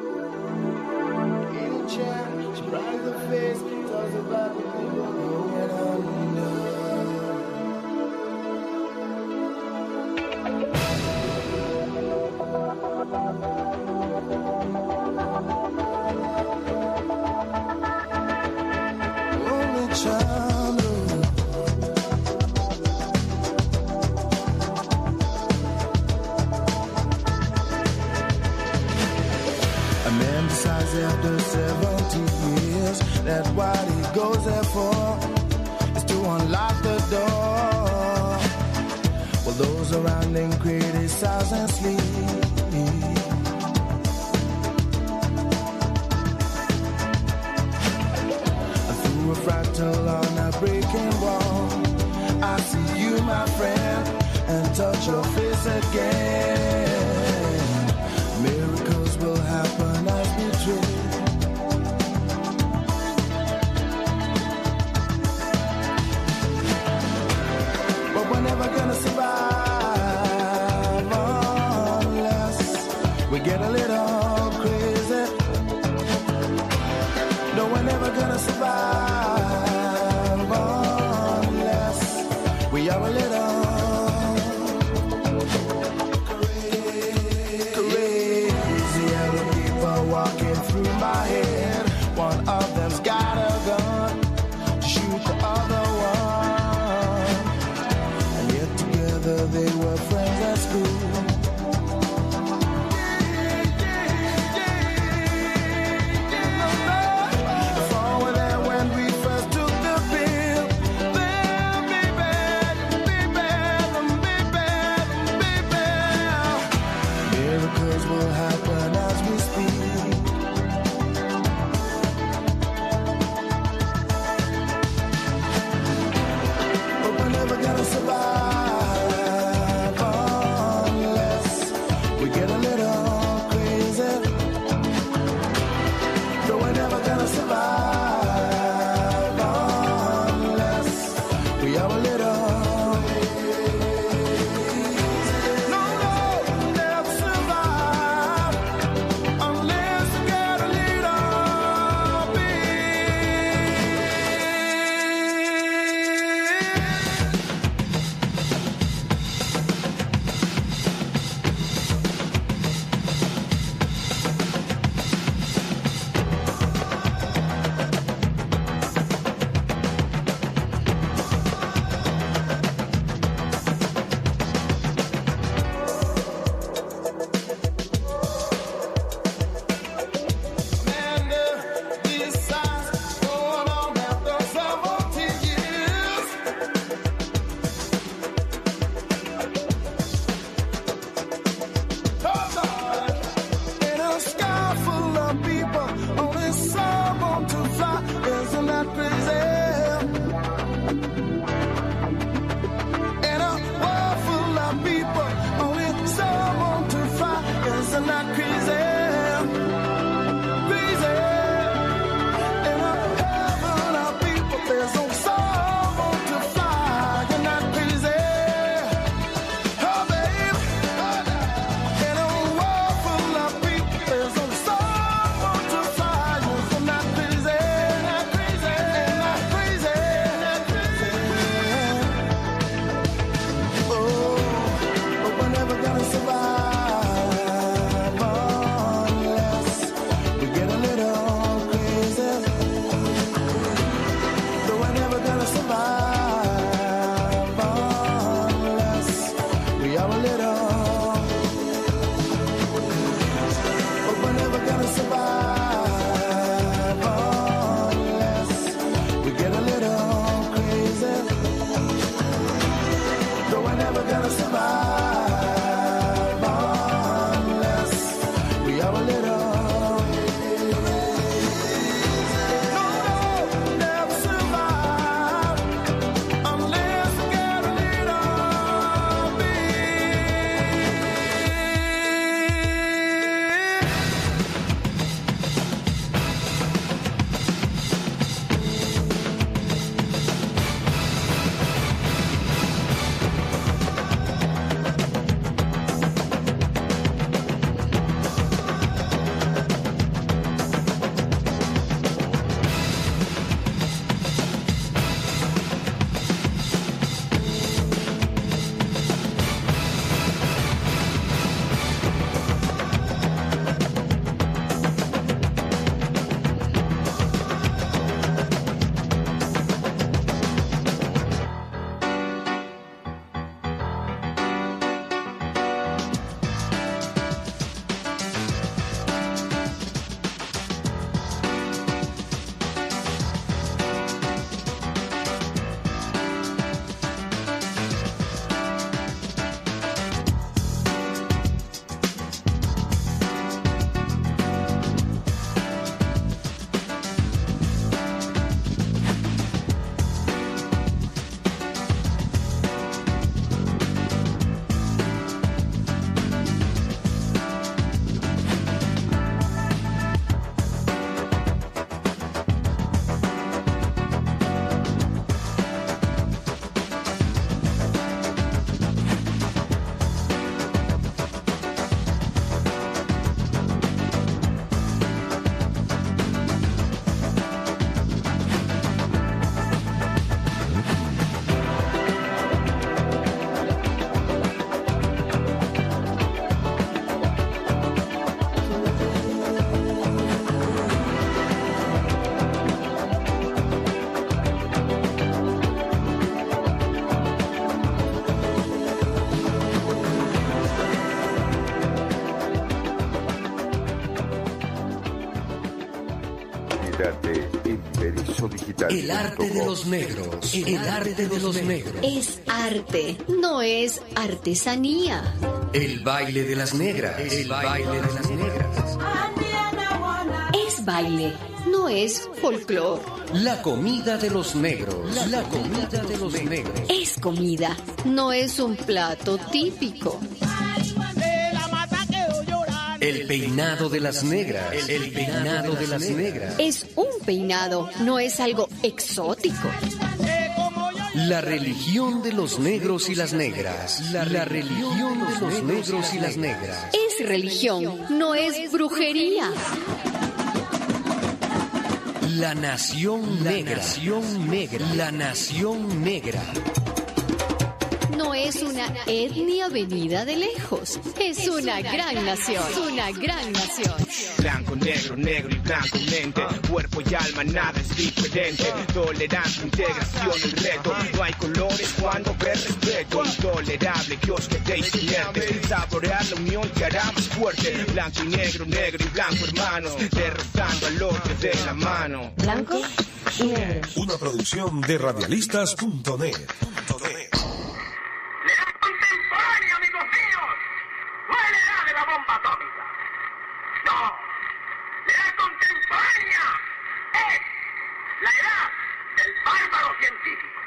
After 70 years, that what he goes there for is to unlock the door. Well, those around him criticize and sleep. Through a fractal on a breaking wall, I see you, my friend, and touch your face again. Miracles will happen as we dream. But we're never gonna survive unless we get a little crazy. No, we're never gonna survive unless we are a little crazy. want to fly. Isn't that crazy? In a world full of people, only some want to fly. Isn't that crazy? Crazy. In a heaven of people, there's no some want to fly. Isn't that crazy? Oh, babe. In a world full of people, there's no some want to fly. Isn't that crazy? Isn't that crazy? Isn't that crazy? Oh, but we're never gonna survive unless we get a little crazy. But we're never gonna survive unless we are a little. But we're never gonna survive unless we get a little crazy. But we're never gonna survive unless we are a little. No, never survive unless we get a little El arte de los negros. El arte de los negros. Es arte, no es artesanía. El baile de las negras. El baile de las negras. Es baile, no es folclore. La comida de los negros. La comida de los negros. Es comida, no es un plato típico. El peinado de las negras. El peinado de las negras. Es un peinado, no es algo exótico. La religión de los negros y las negras. La religión de los negros y las negras. Es religión, no es brujería. La nación negra. La nación negra. No es una etnia venida de lejos. Es una gran nación. Es una gran nación. Blanco, negro, negro y blanco mente. Cuerpo y alma, nada es diferente. Tolerancia, integración, el reto. No hay colores cuando ves respeto. Intolerable que os quedéis inertes. Saborear la unión que hará más fuerte. Blanco y negro y blanco hermanos. Derrotando al otro de la mano. Blanco y negro. Una producción de radialistas.net. Bomba atómica. No, la edad contemporánea es científico.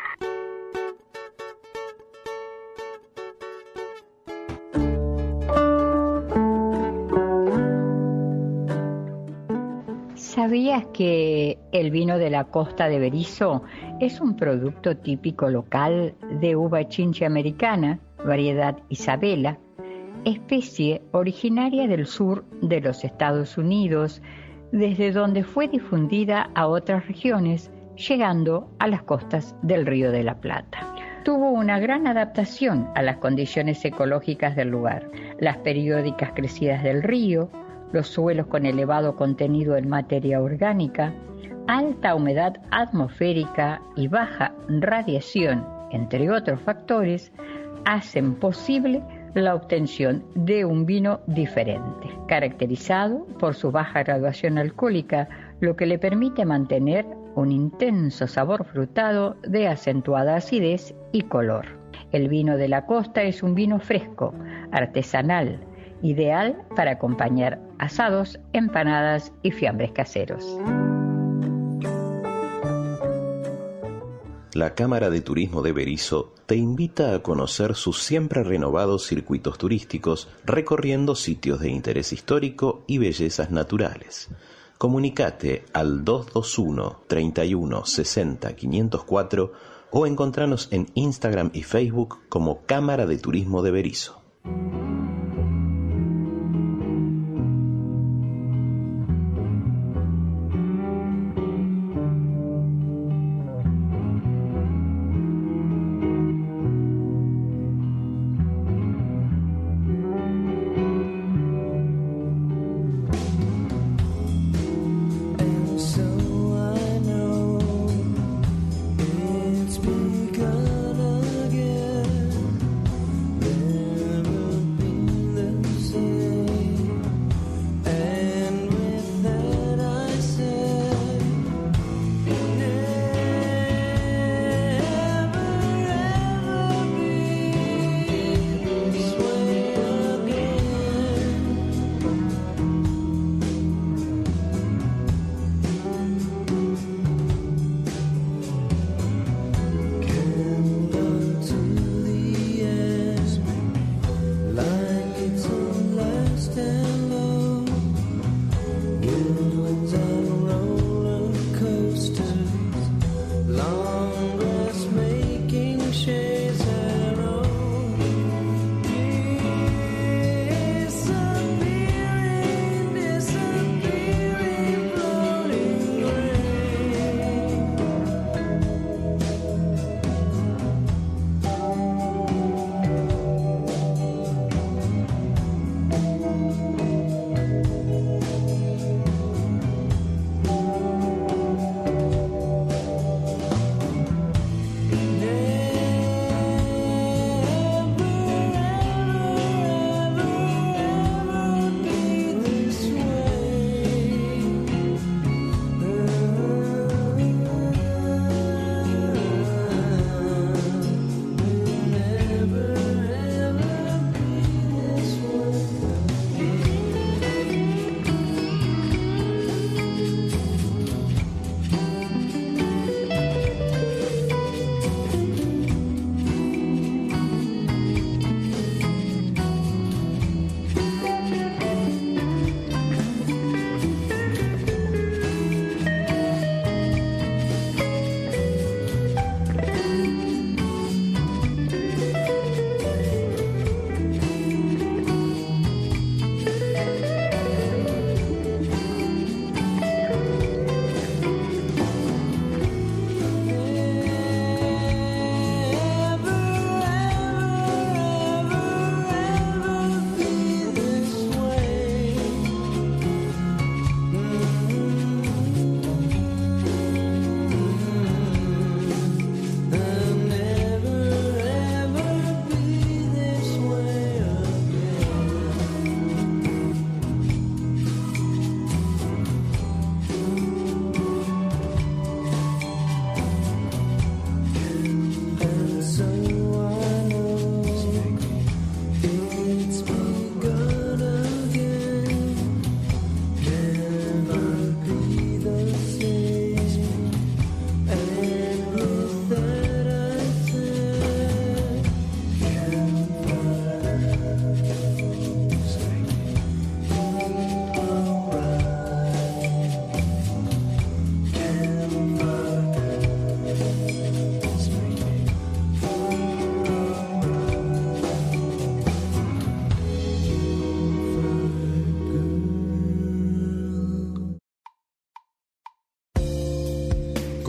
¿Sabías que el vino de la costa de Berisso es un producto típico local de uva chinche americana, variedad Isabela, especie originaria del sur de los Estados Unidos, desde donde fue difundida a otras regiones, llegando a las costas del Río de la Plata? Tuvo una gran adaptación a las condiciones ecológicas del lugar, las periódicas crecidas del río, los suelos con elevado contenido en materia orgánica, alta humedad atmosférica y baja radiación, entre otros factores, hacen posible la obtención de un vino diferente, caracterizado por su baja graduación alcohólica, lo que le permite mantener un intenso sabor frutado de acentuada acidez y color. El vino de la costa es un vino fresco, artesanal, ideal para acompañar asados, empanadas y fiambres caseros. La Cámara de Turismo de Berisso te invita a conocer sus siempre renovados circuitos turísticos, recorriendo sitios de interés histórico y bellezas naturales. Comunicate al 221 31 60 504 o encontranos en Instagram y Facebook como Cámara de Turismo de Berisso.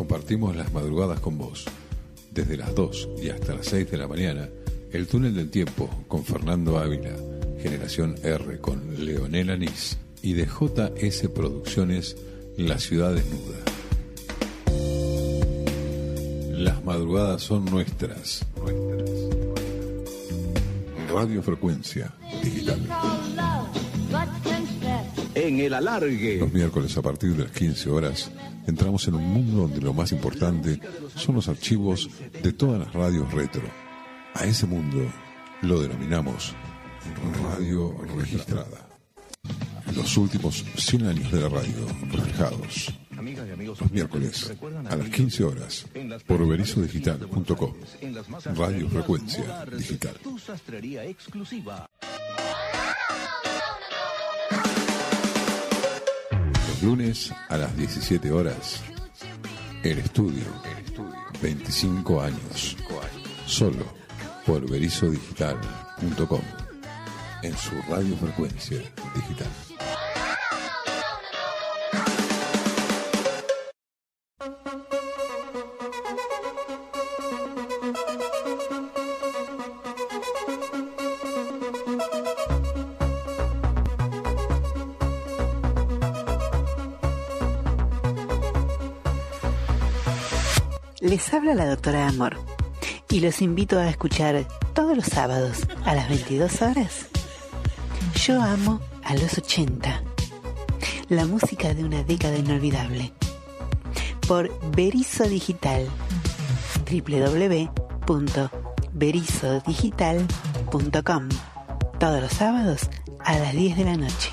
Compartimos las madrugadas con vos. Desde las 2 y hasta las 6 de la mañana, El Túnel del Tiempo con Fernando Ávila, Generación R con Leonel Anís y de JS Producciones, La Ciudad Desnuda. Las madrugadas son nuestras. Radiofrecuencia Digital. En el alargue. Los miércoles a partir de las 15 horas entramos en un mundo donde lo más importante son los archivos de todas las radios retro. A ese mundo lo denominamos radio registrada. Los últimos 100 años de la radio reflejados. Los miércoles a las 15 horas por berizodigital.com. Radio Frecuencia Digital. Los lunes a las 17 horas, El Estudio. 25 años. Solo por berizodigital.com. En su Radio Frecuencia Digital. Les habla la doctora Amor y los invito a escuchar todos los sábados a las 22 horas. Yo amo a los 80, la música de una década inolvidable, por Berizo Digital, www.berizodigital.com, todos los sábados a las 10 de la noche.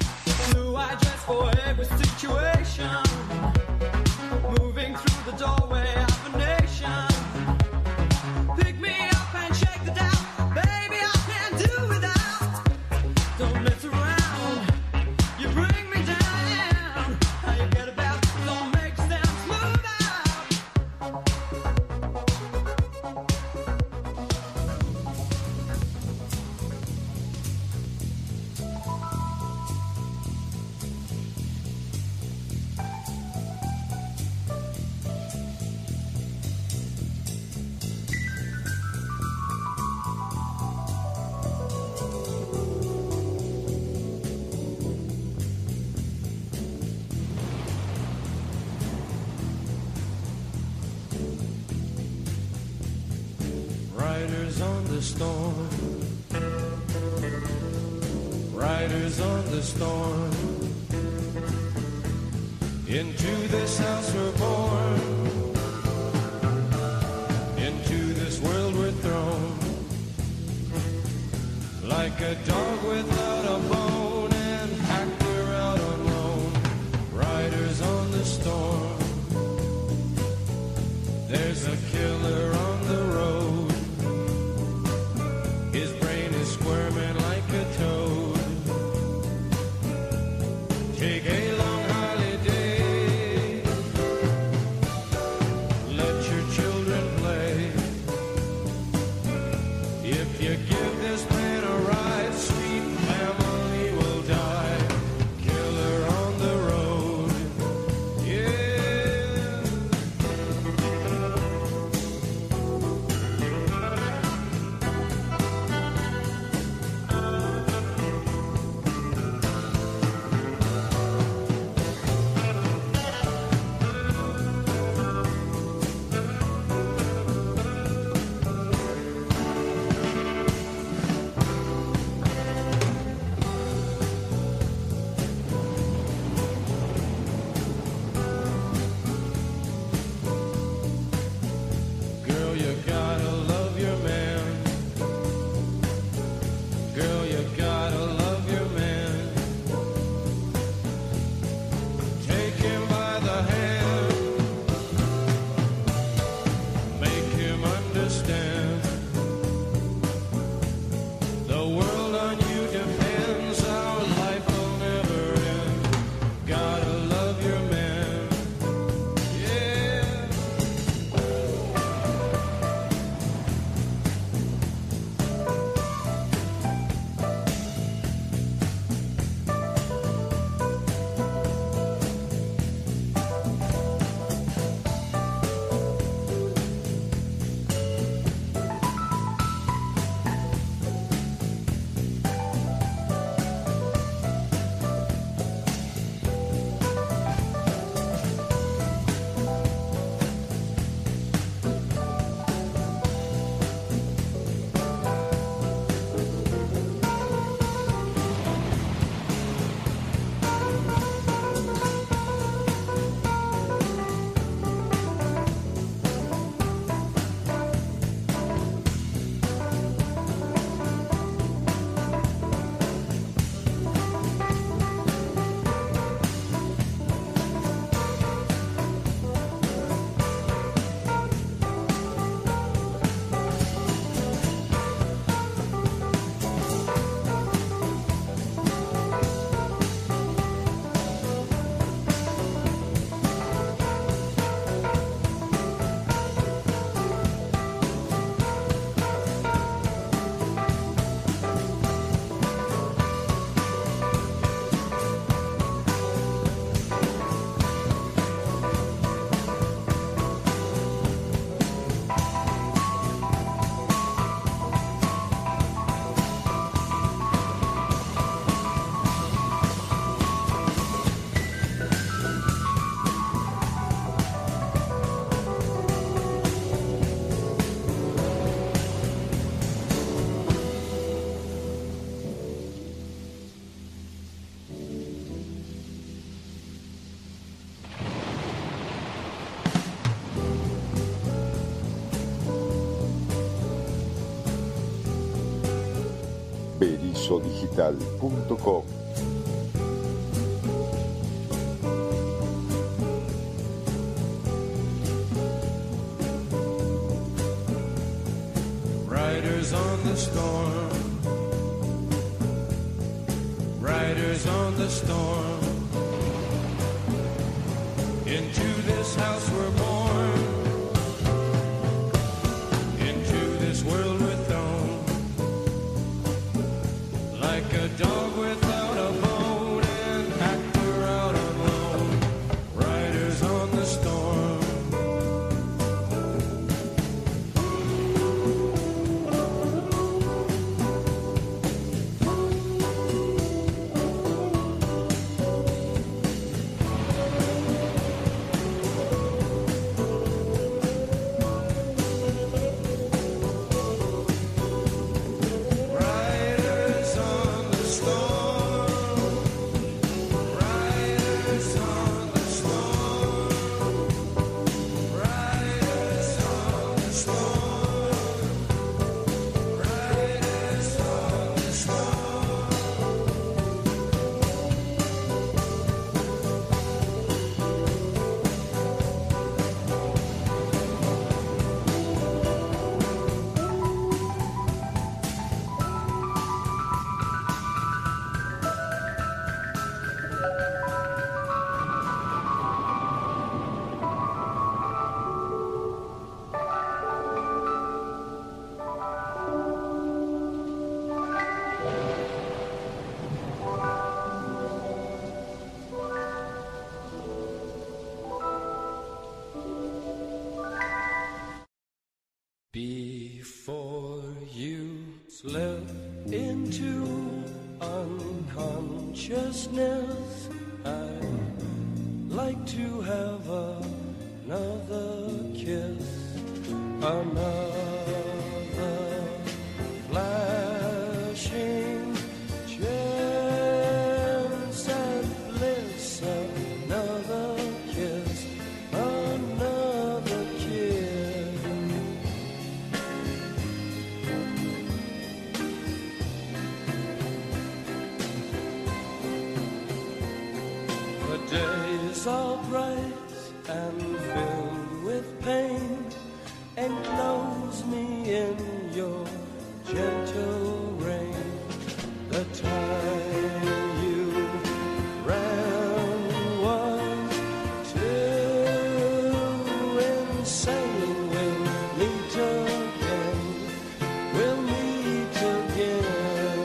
Riders on the storm, riders on the storm. Into this house we're born, into this world we're thrown, like a dog without a bone, and pack we're out on loan. Riders on the storm, there's a killer on the road. His brain is squirming like a toad. Take a long holiday. Let your children play. If you give this man a ride, sweet family will die. Killer on the road. Yeah. berizodigital.com. Riders on the storm, riders on the storm. Into this house we're born, into this world we're thrown, like a dog without a bone, an actor out alone. Riders on the storm. Before you slip into unconsciousness, I'd like to have another kiss, another flashing chance at bliss, another kiss, another kiss. The days are bright and filled with pain. Enclose me in your gentle rain. The time you ran was too insane. We'll meet again. We'll meet again.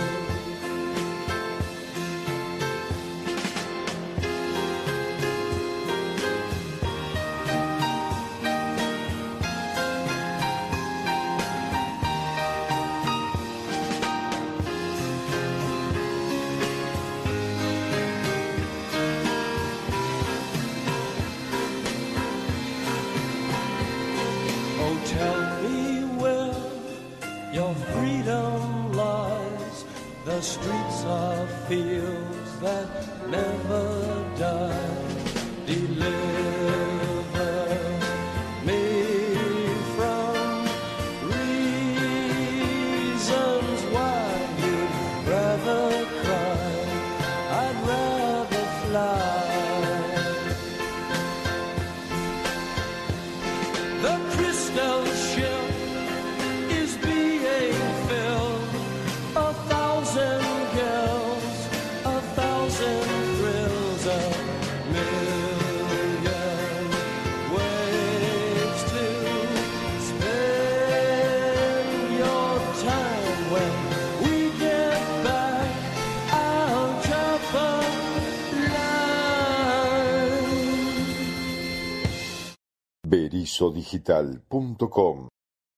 Oh, tell me where your freedom lies. The streets are fields that never die. Deliver me from reasons why you'd rather cry. I'd rather fly. The crystal ship is being filled. 1,000 girls, 1,000 thrills, 1,000,000 ways to spend your time. When we get back, I'll drop a line. berizodigital.com